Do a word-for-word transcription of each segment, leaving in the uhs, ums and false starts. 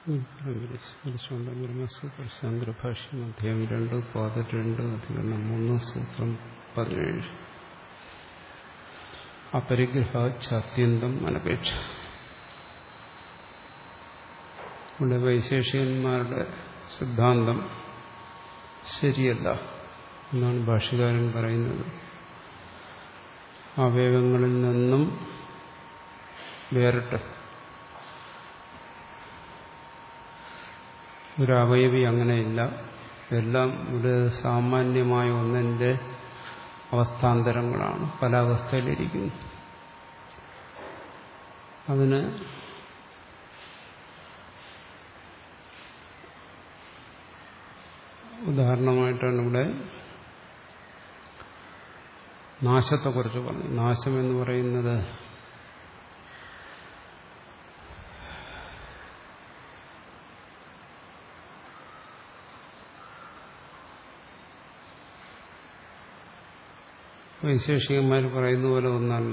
സ്മരിച്ചുകൊണ്ട് ബ്രഹ്മസൂത്ര ശങ്കരഭാഷ്യം അധ്യായം രണ്ട് പാദം രണ്ട് അധികരണം മൂന്ന് സൂത്രം പതിനേഴ്. അപരിഗ്രഹാച്ഛാത്യന്തം അനപേക്ഷ. ഇവിടെ വൈശേഷികന്മാരുടെ സിദ്ധാന്തം ശരിയല്ല എന്നാണ് ഭാഷ്യകാരൻ പറയുന്നത്. അവയവങ്ങളിൽ നിന്നും വേറിട്ട് ഒരു അവയവി അങ്ങനെയില്ല. എല്ലാം ഒരു സാമാന്യമായ ഒന്നിന്റെ അവസ്ഥാന്തരങ്ങളാണ്, പല അവസ്ഥയിലിരിക്കുന്നു. അതിന് ഉദാഹരണമായിട്ടാണ് ഇവിടെ നാശത്തെക്കുറിച്ച് പറഞ്ഞു. നാശം എന്ന് പറയുന്നത് വൈശേഷികന്മാർ പറയുന്ന പോലെ ഒന്നല്ല,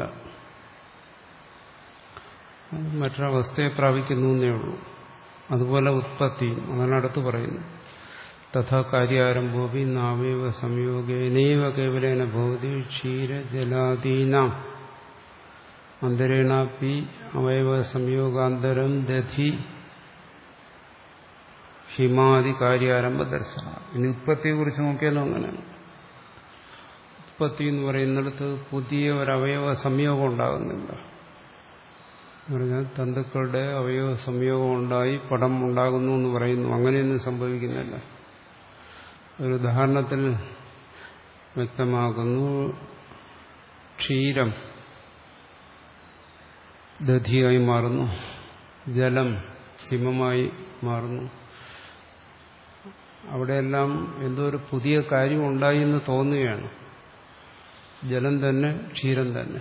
മറ്റൊരവസ്ഥയെ പ്രാപിക്കുന്നു എന്നേ ഉള്ളൂ. അതുപോലെ ഉത്പത്തിയും അതാണ് അടുത്ത് പറയുന്നു. തഥാ കാര്യാരംഭോപി നാവൈവ സംയോഗേനൈവ കേവലേന ഭവതി ക്ഷീരജലാദീനാം അന്തരേണാപി അവയവ സംയോഗാന്തരം ദധി ഹിമാദി കാര്യാരംഭ ദർശന. ഇനി ഉത്പത്തിയെ കുറിച്ച് നോക്കിയാലും അങ്ങനെയാണ്. ഉത്പത്തി എന്ന് പറയുന്നിടത്ത് പുതിയ ഒരവയവ സംയോഗം ഉണ്ടാകുന്നില്ല. പറഞ്ഞാൽ തന്തുക്കളുടെ അവയവ സംയോഗം ഉണ്ടായി പടം ഉണ്ടാകുന്നു എന്ന് പറയുന്നു. അങ്ങനെയൊന്നും സംഭവിക്കുന്നില്ല. ഒരു ഉദാഹരണത്തിൽ വ്യക്തമാകുന്നു. ക്ഷീരം ദധിയായി മാറുന്നു, ജലം ഹിമമായി മാറുന്നു. അവിടെയെല്ലാം എന്തോ ഒരു പുതിയ കാര്യം ഉണ്ടായി എന്ന് തോന്നുകയാണ്. ജലം തന്നെ ക്ഷീരം തന്നെ,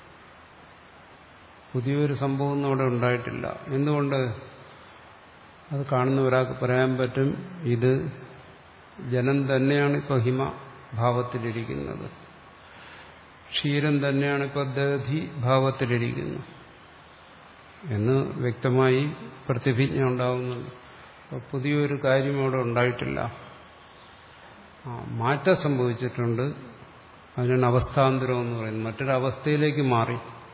പുതിയൊരു സംഭവം അവിടെ ഉണ്ടായിട്ടില്ല. എന്തുകൊണ്ട്? അത് കാണുന്ന ഒരാൾക്ക് പറയാൻ പറ്റും, ഇത് ജലം തന്നെയാണ് ഇപ്പോൾ ഹിമ ഭാവത്തിലിരിക്കുന്നത്, ക്ഷീരം തന്നെയാണ് ഇപ്പോൾ ദധി ഭാവത്തിലിരിക്കുന്നത് എന്ന് വ്യക്തമായി പ്രതിഭിജ്ഞ ഉണ്ടാകുന്നുണ്ട്. അപ്പോൾ പുതിയൊരു കാര്യം അവിടെ ഉണ്ടായിട്ടില്ല. മാറ്റം സംഭവിച്ചിട്ടുണ്ട്. അതിനാണ് അവസ്ഥാന്തരം എന്ന് പറയുന്നത്. മറ്റൊരവസ്ഥയിലേക്ക് മാറി.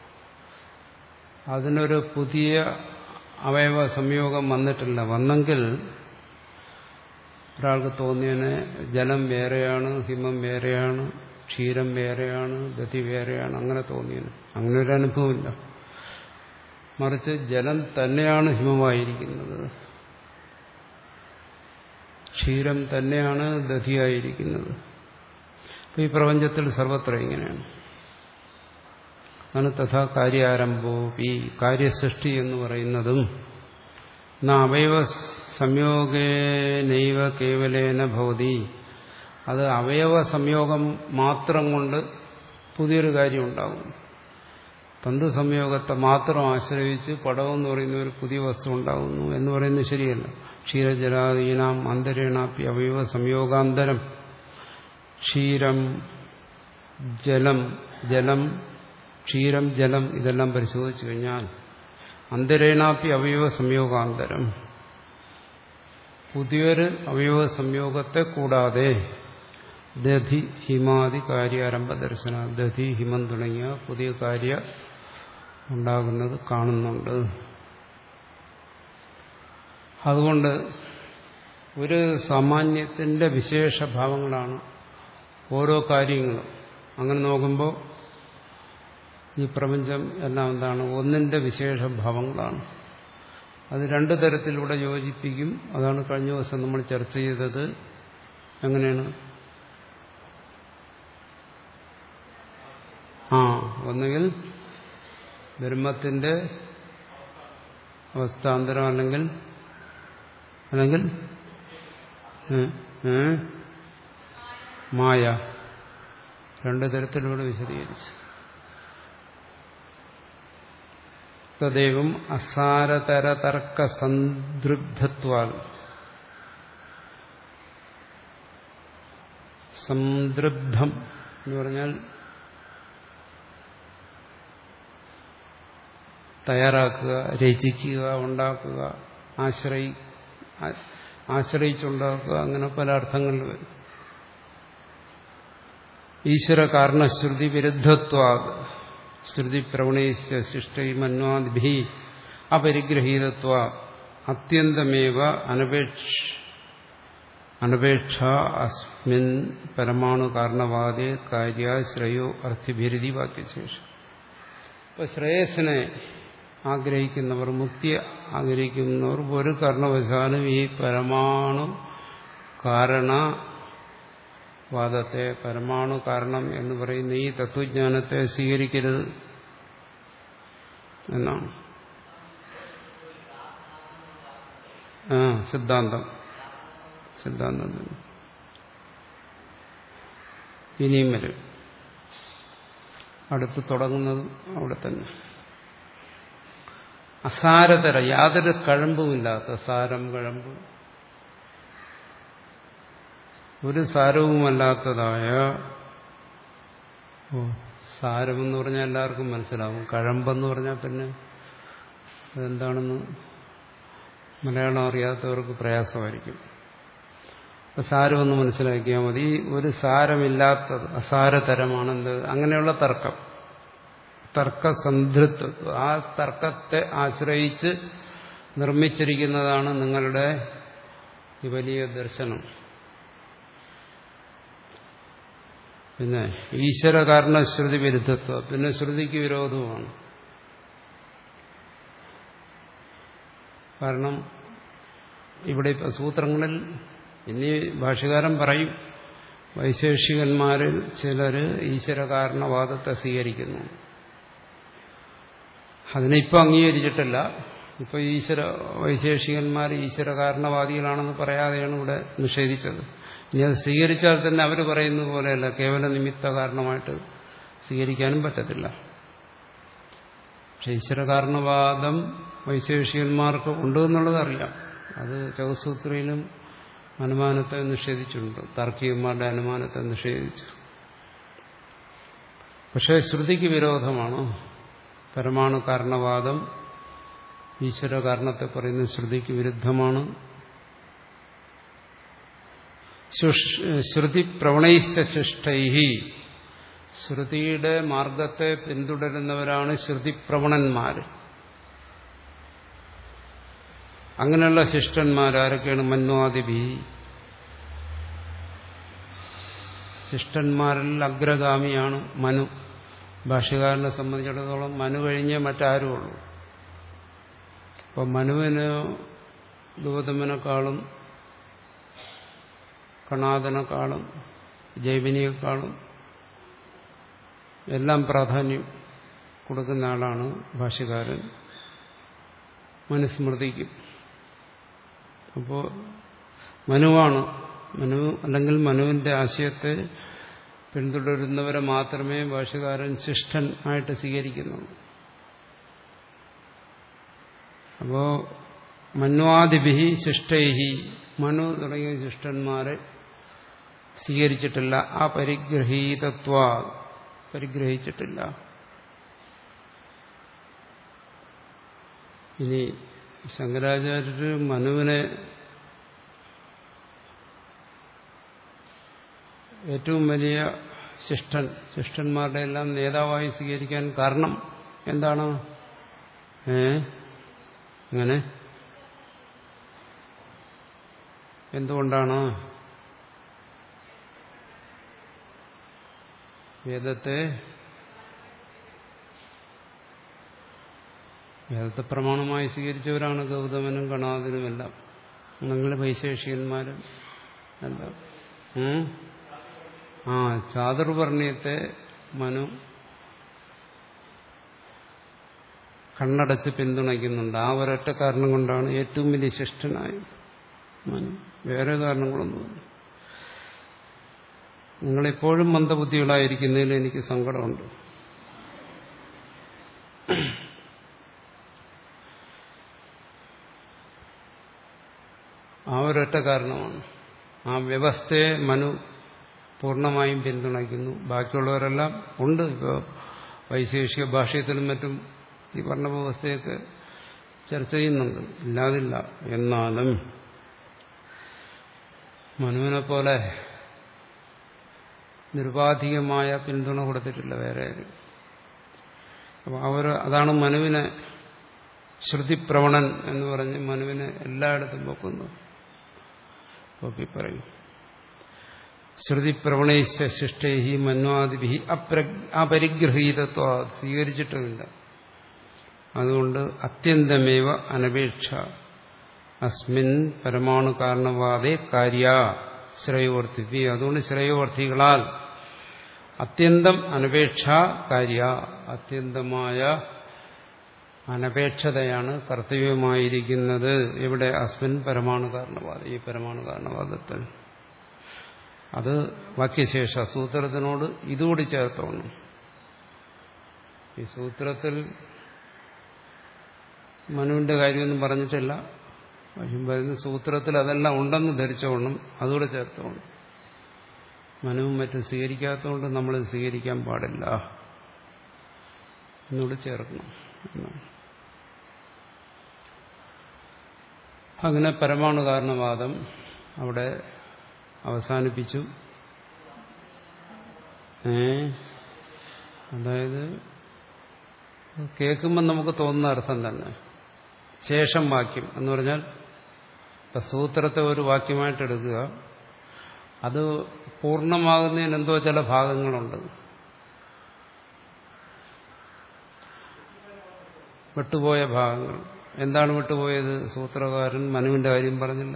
അതിനൊരു പുതിയ അവയവ സംയോഗം വന്നിട്ടില്ല. വന്നെങ്കിൽ ഒരാൾക്ക് തോന്നിയതിന് ജലം വേറെയാണ്, ഹിമം വേറെയാണ്, ക്ഷീരം വേറെയാണ്, ദധി വേറെയാണ്, അങ്ങനെ തോന്നിയതിന്. അങ്ങനെ ഒരു അനുഭവമില്ല. മറിച്ച് ജലം തന്നെയാണ് ഹിമമായിരിക്കുന്നത്, ക്ഷീരം തന്നെയാണ് ദധിയായിരിക്കുന്നത്. ഈ പ്രപഞ്ചത്തിൽ സർവത്ര ഇങ്ങനെയാണ്. അതാണ് തഥാ കാര്യാരംഭോ. ഈ കാര്യസൃഷ്ടി എന്ന് പറയുന്നതും ന അവയവ സംയോഗേനൈവ കേവലേന ഭവതി. അത് അവയവ സംയോഗം മാത്രം കൊണ്ട് പുതിയൊരു കാര്യം ഉണ്ടാകും. തന്തു സംയോഗത്തെ മാത്രം ആശ്രയിച്ച് പടമെന്ന് പറയുന്ന ഒരു പുതിയ വസ്തു ഉണ്ടാകുന്നു എന്ന് പറയുന്നത് ശരിയല്ല. ക്ഷീരജലാദീനാം അന്തരേണാപ്പി അവയവ സംയോഗാന്തരം. ക്ഷീരം, ജലം, ജലം, ക്ഷീരം, ജലം ഇതെല്ലാം പരിശോധിച്ചു കഴിഞ്ഞാൽ അന്തരേണാപ്പി അവയവ സംയോഗാന്തരം, പുതിയൊരു അവയവ സംയോഗത്തെ കൂടാതെ ദധി ഹിമാദി കാര്യാരംഭ ദർശന, ദധി ഹിമം തുടങ്ങിയ പുതിയ കാര്യ ഉണ്ടാകുന്നത് കാണുന്നുണ്ട്. അതുകൊണ്ട് ഒരു സാമാന്യത്തിന്റെ വിശേഷഭാവങ്ങളാണ് ഓരോ കാര്യങ്ങളും. അങ്ങനെ നോക്കുമ്പോൾ ഈ പ്രപഞ്ചം എല്ലാം എന്താണ്? ഒന്നിന്റെ വിശേഷഭാവങ്ങളാണ്. അത് രണ്ടു തരത്തിലൂടെ യോജിപ്പിക്കും. അതാണ് കഴിഞ്ഞ ദിവസം നമ്മൾ ചർച്ച ചെയ്തത്. എങ്ങനെയാണ്? ആ ഒന്നുകിൽ ബ്രഹ്മത്തിന്റെ അവസ്ഥാന്തരം, അല്ലെങ്കിൽ അല്ലെങ്കിൽ മായ. രണ്ടു തരത്തിലൂടെ വിശദീകരിച്ചു. തദൈവം അസാരതരതർക്ക സംതൃപ്തത്വാൽ. സംതൃപ്തം എന്ന് പറഞ്ഞാൽ തയ്യാറാക്കുക, രചിക്കുക, ഉണ്ടാക്കുക, ആശ്രയി ആശ്രയിച്ചുണ്ടാക്കുക, അങ്ങനെ പല അർത്ഥങ്ങളിൽ വരും. ഈശ്വര കാരണശ്രുതി വിരുദ്ധത്വാ ശ്രുതി പ്രവണേശ്യ ശിഷ്ടൈ മന്വാദിഭി അപരിഗ്രഹീതത്വ അത്യന്തമേവ അനപേക്ഷ അനപേക്ഷ അസ്മിൻ പരമാണു കാരണവാദേ കാര്യ ശ്രേയോ അർത്ഥിഭിരുതി വാക്യശേഷം. ഇപ്പൊ ശ്രേയസ്സിനെ ആഗ്രഹിക്കുന്നവർ, മുക്തി ആഗ്രഹിക്കുന്നവർ ഒരു കാരണവശാലും ഈ പരമാണു കാരണവാദത്തെ, പരമാണു കാരണം എന്ന് പറയുന്ന ഈ തത്വജ്ഞാനത്തെ സ്വീകരിക്കരുത് എന്നാണ് ആ സിദ്ധാന്തം. സിദ്ധാന്തം തന്നെ ഇനിയും വരും. അടുത്ത് തുടങ്ങുന്നത് അവിടെ തന്നെ. അസാരതര, യാതൊരു കഴമ്പുമില്ലാത്ത, സാരം കഴമ്പ് ഒരു സാരവുമല്ലാത്തതായ, ഓ സാരമെന്ന് പറഞ്ഞാൽ എല്ലാവർക്കും മനസ്സിലാവും, കഴമ്പെന്ന് പറഞ്ഞാൽ പിന്നെ അതെന്താണെന്ന് മലയാളം അറിയാത്തവർക്ക് പ്രയാസമായിരിക്കും. അപ്പം സാരമൊന്ന് മനസ്സിലാക്കിയാൽ മതി. ഒരു സാരമില്ലാത്തത് അസാരതരമാണെന്ത്, അങ്ങനെയുള്ള തർക്കം, തർക്കസന്ധൃത്വം, ആ തർക്കത്തെ ആശ്രയിച്ച് നിർമ്മിച്ചിരിക്കുന്നതാണ് നിങ്ങളുടെ ഈ വലിയ ദർശനം. പിന്നെ ഈശ്വര കാരണ ശ്രുതി വിരുദ്ധത്വം, പിന്നെ ശ്രുതിക്ക് വിരോധവുമാണ്. കാരണം ഇവിടെ ഇപ്പം സൂത്രങ്ങളിൽ ഇനി ഭാഷ്യകാരൻ പറയും, വൈശേഷികന്മാരിൽ ചിലർ ഈശ്വര കാരണവാദത്തെ സ്വീകരിക്കുന്നു. അതിനിപ്പോൾ അംഗീകരിച്ചിട്ടില്ല. ഇപ്പോൾ ഈശ്വര വൈശേഷികന്മാർ ഈശ്വര കാരണവാദികളാണെന്ന് പറയാതെയാണ് ഇവിടെ നിഷേധിച്ചത്. ഇനി അത് സ്വീകരിച്ചാൽ തന്നെ അവർ പറയുന്നത് പോലെയല്ല, കേവല നിമിത്ത കാരണമായിട്ട് സ്വീകരിക്കാനും പറ്റത്തില്ല. പക്ഷെ ഈശ്വര കാരണവാദം വൈശേഷികന്മാർക്ക് ഉണ്ട് എന്നുള്ളത് അറിയാം. അത് ചൗസൂത്രിയിലും അനുമാനത്തെ നിഷേധിച്ചിട്ടുണ്ട്, താർക്കികന്മാരുടെ അനുമാനത്തെ നിഷേധിച്ചു. പക്ഷേ ശ്രുതിക്ക് വിരോധമാണ്. പരമാണു കാരണവാദം ഈശ്വര കാരണത്തെ പറയുന്ന ശ്രുതിക്ക് വിരുദ്ധമാണ്. ശ്രുതി പ്രവണൈശ്ച ശിഷ്ടൈഹി, ശ്രുതിയുടെ മാർഗത്തെ പിന്തുടരുന്നവരാണ് ശ്രുതിപ്രവണന്മാർ. അങ്ങനെയുള്ള ശിഷ്ടന്മാരാരൊക്കെയാണ്? മന്വാദിഭി, ശിഷ്ടന്മാരിൽ അഗ്രഗാമിയാണ് മനു. ഭാഷ്യകാരനെ സംബന്ധിച്ചിടത്തോളം മനു കഴിഞ്ഞേ മറ്റാരുമുള്ളൂ. അപ്പം മനുവിന് ഗൗതമനെക്കാളും കണാദനെക്കാളും ജൈമിനിയെക്കാളും എല്ലാം പ്രാധാന്യം കൊടുക്കുന്ന ആളാണ് ഭാഷ്യകാരൻ മനുസ്മൃതിക്ക്. അപ്പോൾ മനുവാണ്, മനു അല്ലെങ്കിൽ മനുവിന്റെ ആശയത്തെ പിന്തുടരുന്നവരെ മാത്രമേ ഭാഷ്യകാരൻ ശിഷ്ടൻ ആയിട്ട് സ്വീകരിക്കുന്നുള്ളൂ. അപ്പോ മന്വാദിഭി ശിഷ്ടൈഹി, മനു തുടങ്ങിയ ശിഷ്ടന്മാരെ സ്വീകരിച്ചിട്ടില്ല. ആ പരിഗ്രഹീതത്വ, പരിഗ്രഹിച്ചിട്ടില്ല. ഇനി ശങ്കരാചാര്യര് മനുവിനെ ഏറ്റവും വലിയ ശിഷ്ടൻ, ശിഷ്ടന്മാരുടെ എല്ലാം നേതാവായി സ്വീകരിക്കാൻ കാരണം എന്താണ്? ഏ അങ്ങനെ എന്തുകൊണ്ടാണ്? വേദത്തെ വേദത്തെ പ്രമാണമായി സ്വീകരിച്ചവരാണ് ഗൗതമനും കണാദനുമെല്ലാം, നിങ്ങൾ വൈശേഷികന്മാരും എല്ലാം. ആ ചാതുർവർണ്ണയത്തെ മനു കണ്ണടച്ച് പിന്തുണയ്ക്കുന്നുണ്ട്. ആ ഒരൊറ്റ കാരണം കൊണ്ടാണ് ഏറ്റവും വലിയ ശിഷ്ടനായത് മനു. വേറെ കാരണങ്ങളൊന്നുമില്ല. നിങ്ങളെപ്പോഴും മന്ദബുദ്ധികളായിരിക്കുന്നതിൽ എനിക്ക് സങ്കടമുണ്ട്. ആ ഒരൊറ്റ കാരണമാണ്. ആ വ്യവസ്ഥയെ മനു പൂർണ്ണമായും പിന്തുണയ്ക്കുന്നു. ബാക്കിയുള്ളവരെല്ലാം ഉണ്ട്. ഇപ്പോൾ വൈശേഷിക ഭാഷ്യത്തിലും മറ്റും ഈ പറഞ്ഞ വ്യവസ്ഥയൊക്കെ ചർച്ച ചെയ്യുന്നുണ്ട്, ഇല്ലാതില്ല. എന്നാലും മനുവിനെ പോലെ നിരുപാധികമായ പിന്തുണ കൊടുത്തിട്ടില്ല വേറെ ആരും. അപ്പോൾ അവർ അതാണ് മനുവിനെ ശ്രുതിപ്രവണൻ എന്ന് പറഞ്ഞ് മനുവിനെ എല്ലായിടത്തും വെക്കുന്നു. ഓക്കെ പറയും ശ്രുതിപ്രവണൈശ്ച ശിഷ്ടൈഹി മന്വാദിഭി അപരിഗ്രഹീതത്വ സ്വീകരിച്ചിട്ടുമില്ല. അതുകൊണ്ട് അത്യന്തമേവ അനപേക്ഷ അസ്മിൻ പരമാണു കാരണവാദേ കാര്യ ശ്രേയോവർത്തി. അതുകൊണ്ട് ശ്രേയോവർത്തികളാൽ അത്യന്തം അനപേക്ഷ കാര്യ, അത്യന്തമായ അനപേക്ഷതയാണ് കർത്തവ്യമായിരിക്കുന്നത്. ഇവിടെ അസ്മിൻ പരമാണു കാരണവാദം, ഈ പരമാണു കാരണവാദത്തിൽ. അത് വാക്യശേഷ സൂത്രത്തിനോട് ഇതുകൂടി ചേർത്തോണം. ഈ സൂത്രത്തിൽ മനുവിന്റെ കാര്യമൊന്നും പറഞ്ഞിട്ടില്ല. പറയുന്ന സൂത്രത്തിൽ അതെല്ലാം ഉണ്ടെന്ന് ധരിച്ചോണം, അതുകൂടെ ചേർത്തോണം. മനുവും മറ്റും സ്വീകരിക്കാത്തതുകൊണ്ട് നമ്മൾ സ്വീകരിക്കാൻ പാടില്ല എന്നൂടെ ചേർക്കണം. അങ്ങനെ പരമാണു കാരണവാദം അവിടെ അവസാനിപ്പിച്ചു. ഏ അതായത് കേൾക്കുമ്പോൾ നമുക്ക് തോന്നുന്ന അർത്ഥം തന്നെ. ശേഷം വാക്യം എന്ന് പറഞ്ഞാൽ സൂത്രത്തെ ഒരു വാക്യമായിട്ട് എടുക്കുക, അത് പൂർണ്ണമാകുന്നതിന് എന്തോ ചില ഭാഗങ്ങളുണ്ട്, വിട്ടുപോയ ഭാഗങ്ങൾ. എന്താണ് വിട്ടുപോയത്? സൂത്രകാരൻ മനുവിന്റെ കാര്യം പറഞ്ഞില്ല.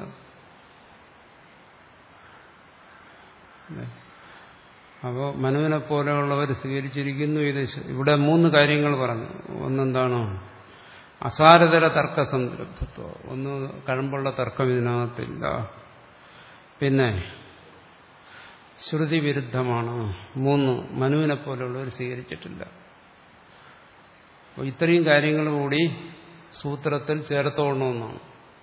അപ്പോൾ മനുവിനെ പോലെയുള്ളവർ സ്വീകരിച്ചിരിക്കുന്നു. ഇത് ഇവിടെ മൂന്ന് കാര്യങ്ങൾ പറഞ്ഞു. ഒന്നെന്താണോ? അസാരതര തർക്ക സംതൃപ്തത്വം. ഒന്ന് കഴമ്പുള്ള തർക്കം ഇതിനകത്തില്ല. പിന്നെ ശ്രുതി വിരുദ്ധമാണ്. മൂന്ന് മനുവിനെ പോലെയുള്ളവർ സ്വീകരിച്ചിട്ടില്ല. അപ്പോൾ ഇത്രയും കാര്യങ്ങൾ കൂടി സൂത്രത്തിൽ ചേർത്തോണമെന്നാണ്.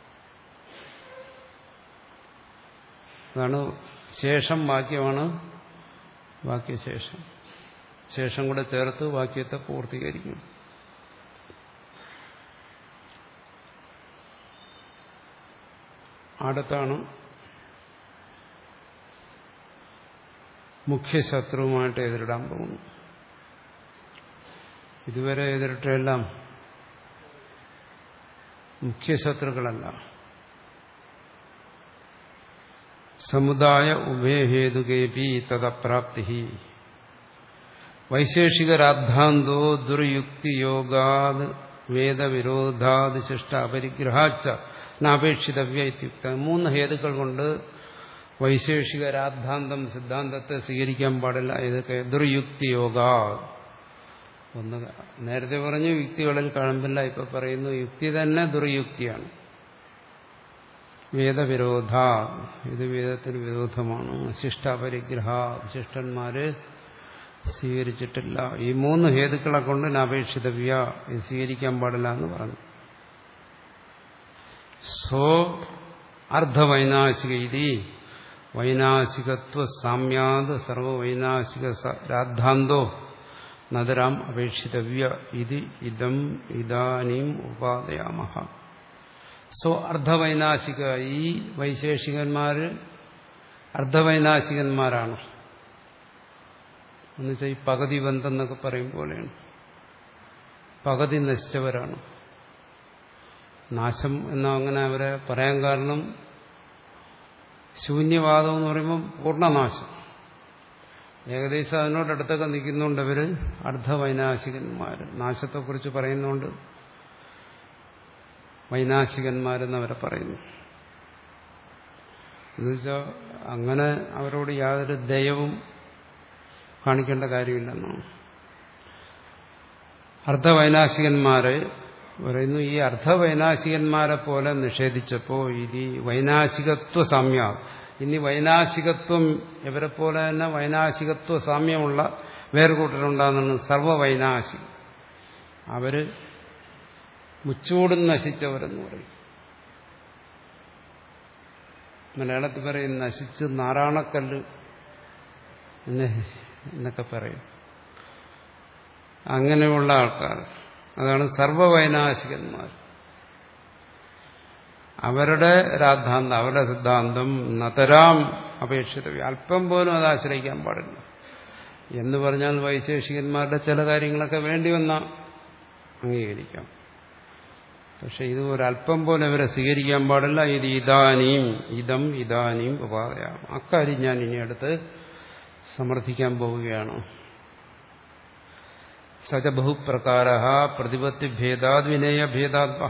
അതാണ് ശേഷം വാക്യമാണ് വാക്യശേഷം. ശേഷം കൂടെ ചേർത്ത് വാക്യത്തെ പൂർത്തീകരിക്കും. അടുത്താണ് മുഖ്യശത്രുവുമായിട്ട് എതിരിടാൻ പോകുന്നു. ഇതുവരെ എതിരിട്ടെല്ലാം മുഖ്യശത്രുക്കളല്ല. സമുദായ ഉഭയഹേതുകേപി തദപ്രാപ്തി വൈശേഷികരാദ്ധാന്തോ ദുർയുക്തിയോഗാത് വേദവിരോധാത് ശിഷ്ട അപരിഗ്രഹാച്ച നാപേക്ഷിതവ്യ ഇത്യുക്ത. മൂന്ന് ഹേതുക്കൾ കൊണ്ട് വൈശേഷികരാദ്ധാന്തം സിദ്ധാന്തത്തെ സ്വീകരിക്കാൻ പാടില്ല. ഇതൊക്കെ ദുർയുക്തിയോഗ. ഒന്ന് നേരത്തെ പറഞ്ഞു യുക്തികളിൽ കഴമ്പില്ല. ഇപ്പൊ പറയുന്നു യുക്തി തന്നെ ദുർയുക്തിയാണ്. വേദവിരോധ, ഇത് വേദത്തിന് വിരോധമാണ്. ശിഷ്ടാപരിഗ്രഹ, ശിഷ്ടന്മാര് സ്വീകരിച്ചിട്ടില്ല. ഈ മൂന്ന് ഹേതുക്കളെ കൊണ്ട് നാപേക്ഷിതവ്യ, ഇത് സ്വീകരിക്കാൻ പാടില്ല എന്ന് പറഞ്ഞു. സോ അർദ്ധവൈനാശിക ഇതി വൈനാശികത്വ സാമ്യാത് സർവവൈനാശിക രാദ്ധാന്തോ നദരാം അപേക്ഷിതവ്യ ഇതി ഇദം ഇദാനീം ഉപാദയാമഹ. സോ അർദ്ധവൈനാശിക, ഈ വൈശേഷികന്മാര് അർദ്ധവൈനാശികന്മാരാണ്. എന്നുവെച്ചാൽ ഈ പകുതി ബന്ധം എന്നൊക്കെ പറയും പോലെയാണ്. പകുതി നശിച്ചവരാണ്. നാശം എന്ന അങ്ങനെ അവരെ പറയാൻ കാരണം ശൂന്യവാദം എന്ന് പറയുമ്പോൾ പൂർണ്ണനാശം. ഏകദേശം അതിനോടടുത്തൊക്കെ നിൽക്കുന്നുണ്ട് അവര് അർദ്ധവൈനാശികന്മാർ. നാശത്തെക്കുറിച്ച് പറയുന്നുണ്ട് വൈനാശികന്മാരെന്നവരെ പറയുന്നു. എന്നുവെച്ചാൽ അങ്ങനെ അവരോട് യാതൊരു ദയവും കാണിക്കേണ്ട കാര്യമില്ലെന്നാണ്. അർദ്ധവൈനാശികന്മാരെ പറയുന്നു. ഈ അർദ്ധവൈനാശികന്മാരെ പോലെ നിഷേധിച്ചപ്പോ ഇനി വൈനാശികത്വ സാമ്യ, ഇനി വൈനാശികത്വം ഇവരെ പോലെ തന്നെ വൈനാശികത്വ സാമ്യമുള്ള വേറെ കൂട്ടരുണ്ടാകുന്നു. സർവവൈനാശി, അവര് മുച്ചൂടും നശിച്ചവരെന്ന് പറയും. മലയാളത്തിൽ പറയും നശിച്ച് നാറാണക്കല്ല് എന്നൊക്കെ പറയും. അങ്ങനെയുള്ള ആൾക്കാർ, അതാണ് സർവവൈനാശികന്മാർ. അവരുടെ രാദ്ധാന്തം, അവരുടെ സിദ്ധാന്തം നതരാം അപേക്ഷിത, അല്പം പോലും അത് ആശ്രയിക്കാൻ പാടില്ല. എന്ന് പറഞ്ഞാൽ വൈശേഷികന്മാരുടെ ചില കാര്യങ്ങളൊക്കെ വേണ്ടി വന്നാൽ അംഗീകരിക്കാം. പക്ഷെ ഇത് ഒരല്പം പോലെ ഇവരെ സ്വീകരിക്കാൻ പാടില്ല. ഇത് ഇതാനീം ഇതം ഇതാനീം ഉപാധയാം. അക്കാര്യം ഞാൻ ഇനി അടുത്ത് സമർത്ഥിക്കാൻ പോവുകയാണ്. സജ ബഹുപ്രകാര പ്രതിപത്തി ഭേദാത് വിനയ ഭേദാത്മ.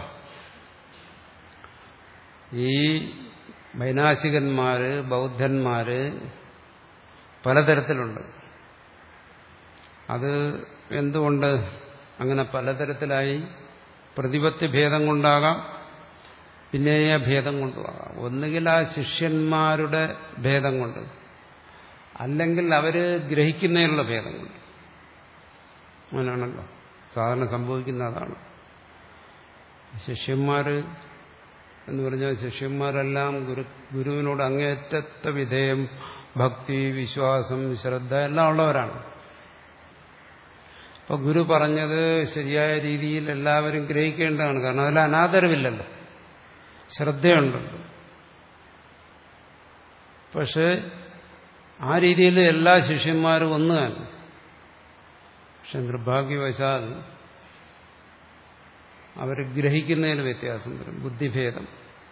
ഈ വൈനാശികന്മാര് ബൗദ്ധന്മാര് പലതരത്തിലുണ്ട്. അത് എന്തുകൊണ്ട് അങ്ങനെ പലതരത്തിലായി? പ്രതിപത്തി ഭേദം കൊണ്ടാകാം, വിനയ ഭേദം കൊണ്ടുമാകാം. ഒന്നുകിൽ ആ ശിഷ്യന്മാരുടെ ഭേദം കൊണ്ട്, അല്ലെങ്കിൽ അവര് ഗ്രഹിക്കുന്നതിനുള്ള ഭേദം കൊണ്ട്. അങ്ങനെയാണല്ലോ സാധാരണ സംഭവിക്കുന്ന. അതാണ് ശിഷ്യന്മാര് എന്ന് പറഞ്ഞാൽ ശിഷ്യന്മാരെല്ലാം ഗുരു ഗുരുവിനോട് അങ്ങേറ്റത്തെ വിധേയം, ഭക്തി, വിശ്വാസം, ശ്രദ്ധ എല്ലാം ഉള്ളവരാണ്. അപ്പൊ ഗുരു പറഞ്ഞത് ശരിയായ രീതിയിൽ എല്ലാവരും ഗ്രഹിക്കേണ്ടതാണ്. കാരണം അതിൽ അനാദരവില്ലല്ലോ, ശ്രദ്ധയുണ്ടല്ലോ. പക്ഷെ ആ രീതിയിൽ എല്ലാ ശിഷ്യന്മാരും ഒന്ന് തന്നെ. പക്ഷെ നിർഭാഗ്യവശാൽ അവർ ഗ്രഹിക്കുന്നതിന് വ്യത്യാസം വരും, ബുദ്ധിഭേദം.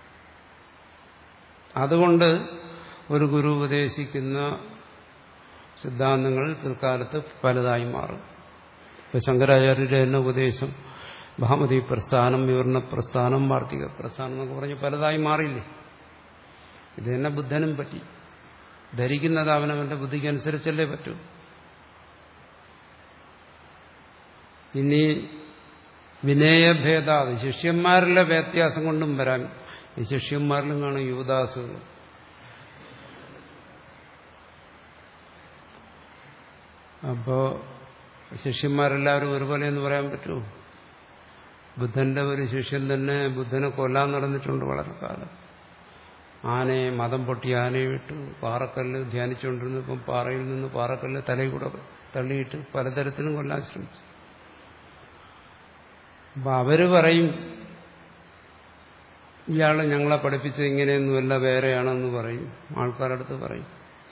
അതുകൊണ്ട് ഒരു ഗുരു ഉപദേശിക്കുന്ന സിദ്ധാന്തങ്ങൾ പിൽക്കാലത്ത് പലതായി മാറും. ഇപ്പൊ ശങ്കരാചാര്യരുടെ തന്നെ ഉപദേശം ഭാമതി പ്രസ്ഥാനം, വിവരണ പ്രസ്ഥാനം, വാർത്തിക പ്രസ്ഥാനം എന്നൊക്കെ പറഞ്ഞ് പലതായി മാറിയില്ലേ? ഇത് തന്നെ ബുദ്ധനും പറ്റി. ധരിക്കുന്നത് അവനവന്റെ ബുദ്ധിക്കനുസരിച്ചല്ലേ പറ്റൂ. ഇനി വിനയഭേദാത് ശിഷ്യന്മാരിലെ വ്യത്യാസം കൊണ്ടും വരാൻ. ഈ ശിഷ്യന്മാരിലും കാണും യുവദാസുകൾ. അപ്പോ ശിഷ്യന്മാരെല്ലാവരും ഒരുപോലെ എന്ന് പറയാൻ പറ്റുമോ? ബുദ്ധന്റെ ഒരു ശിഷ്യൻ തന്നെ ബുദ്ധനെ കൊല്ലാൻ നടന്നിട്ടുണ്ട് വളരെ കാലം. ആനയെ മതം പൊട്ടി ആനയെ വിട്ടു. പാറക്കല്ല് ധ്യാനിച്ചുകൊണ്ടിരുന്നപ്പം പാറയിൽ നിന്ന് പാറക്കല്ല് തലയിൽ കൂടെ തള്ളിയിട്ട് പലതരത്തിലും കൊല്ലാൻ ശ്രമിച്ചു. അപ്പൊ അവര് പറയും ഇയാള് ഞങ്ങളെ പഠിപ്പിച്ചത് ഇങ്ങനെയൊന്നുമല്ല, വേറെയാണെന്ന് പറയും, ആൾക്കാരടുത്ത് പറയും.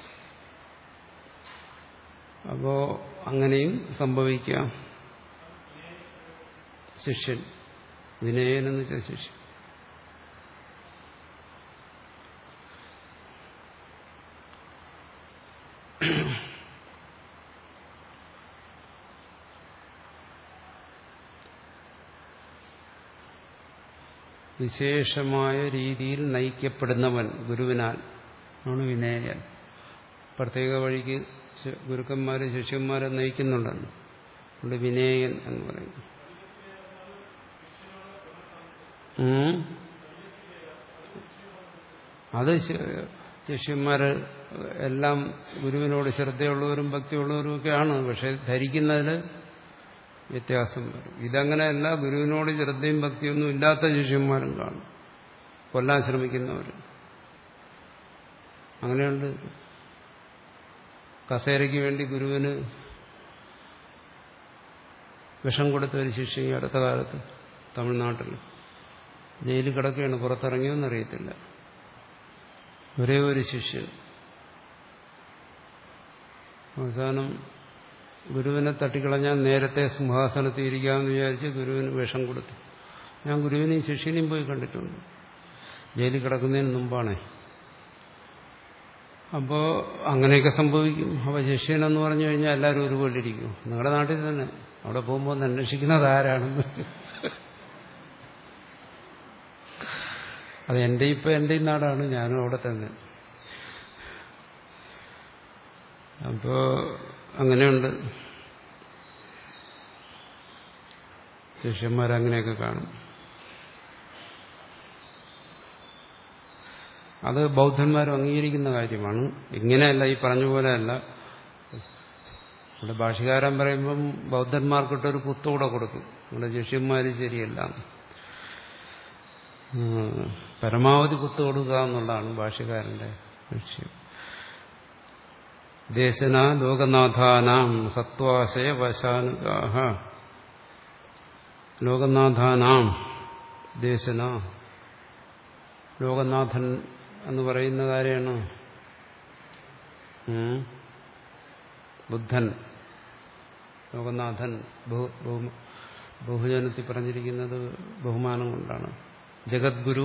അപ്പോ അങ്ങനെയും സംഭവിക്കാം. ശിഷ്യൻ വിനയൻ എന്ന് വെച്ചാൽ ശിഷ്യൻ. വിശേഷമായ രീതിയിൽ നയിക്കപ്പെടുന്നവൻ ഗുരുവിനാൽ ആണ് വിനയൻ. പ്രത്യേക വഴിക്ക് ഗുരുക്കന്മാരെ ശിഷ്യന്മാരെ നയിക്കുന്നുണ്ടല്ലോ, അതുകൊണ്ട് വിനയൻ എന്ന് പറയുന്നു. അത് ശിഷ്യന്മാര് എല്ലാം ഗുരുവിനോട് ശ്രദ്ധയുള്ളവരും ഭക്തിയുള്ളവരും ഒക്കെയാണ്. പക്ഷെ ധരിക്കുന്നതിൽ വ്യത്യാസം വരും. ഇതങ്ങനെയല്ല, ഗുരുവിനോട് ശ്രദ്ധയും ഭക്തിയൊന്നും ഇല്ലാത്ത ശിഷ്യന്മാരും കാണും, കൊല്ലാൻ ശ്രമിക്കുന്നവർ. അങ്ങനെയുണ്ട്. കസേരയ്ക്ക് വേണ്ടി ഗുരുവിന് വിഷം കൊടുത്ത ഒരു ശിഷ്യ ഈ അടുത്ത കാലത്ത് തമിഴ്നാട്ടിൽ ജയിലിൽ കിടക്കുകയാണ്. പുറത്തിറങ്ങിയെന്നറിയത്തില്ല. ഒരേ ഒരു ശിഷ്യൻ. അവസാനം ഗുരുവിനെ തട്ടിക്കളഞ്ഞാൽ നേരത്തെ സിംഹാസനത്തിൽ ഇരിക്കാമെന്ന് വിചാരിച്ച് ഗുരുവിന് വിഷം കൊടുത്തു. ഞാൻ ഗുരുവിനെയും ശിഷ്യനെയും പോയി കണ്ടിട്ടുണ്ട്, ജയിലിൽ കിടക്കുന്നതിന് മുമ്പാണേ. അപ്പോൾ അങ്ങനെയൊക്കെ സംഭവിക്കും. അപ്പോൾ ശിഷ്യനെന്ന് പറഞ്ഞു കഴിഞ്ഞാൽ എല്ലാവരും ഒരുപോലിരിക്കും. നിങ്ങളുടെ നാട്ടിൽ തന്നെ അവിടെ പോകുമ്പോൾ ഒന്ന് അന്വേഷിക്കുന്നത് ആരാണെന്ന്. അത് എൻ്റെ ഇപ്പം എൻ്റെയും നാടാണ്, ഞാനും അവിടെ തന്നെ. അപ്പോ അങ്ങനെയുണ്ട്. ശിഷ്യന്മാരങ്ങനെയൊക്കെ കാണും. അത് ബൗദ്ധന്മാരും അംഗീകരിക്കുന്ന കാര്യമാണ്. ഇങ്ങനെയല്ല, ഈ പറഞ്ഞ പോലെയല്ല. ഇവിടെ ഭാഷകാരൻ പറയുമ്പം ബൗദ്ധന്മാർക്കിട്ടൊരു കുത്തുകൂടെ കൊടുക്കും, ഇവിടെ ശിഷ്യന്മാര് ശരിയല്ല. പരമാവധി കുത്തു കൊടുക്കുക എന്നുള്ളതാണ് ഭാഷകാരന്റെ ലക്ഷ്യം. ദേശന ലോകനാഥാനാം സത്വാശയ വശാനുഗാഹ. ലോകനാഥാനാം ദേശന ലോകനാഥൻ എന്ന് പറയുന്നത് ആരെയാണ്? ബുദ്ധൻ. ലോകനാഥൻ ബഹുജനത്തിൽ പറഞ്ഞിരിക്കുന്നത് ബഹുമാനം കൊണ്ടാണ്. ജഗദ്ഗുരു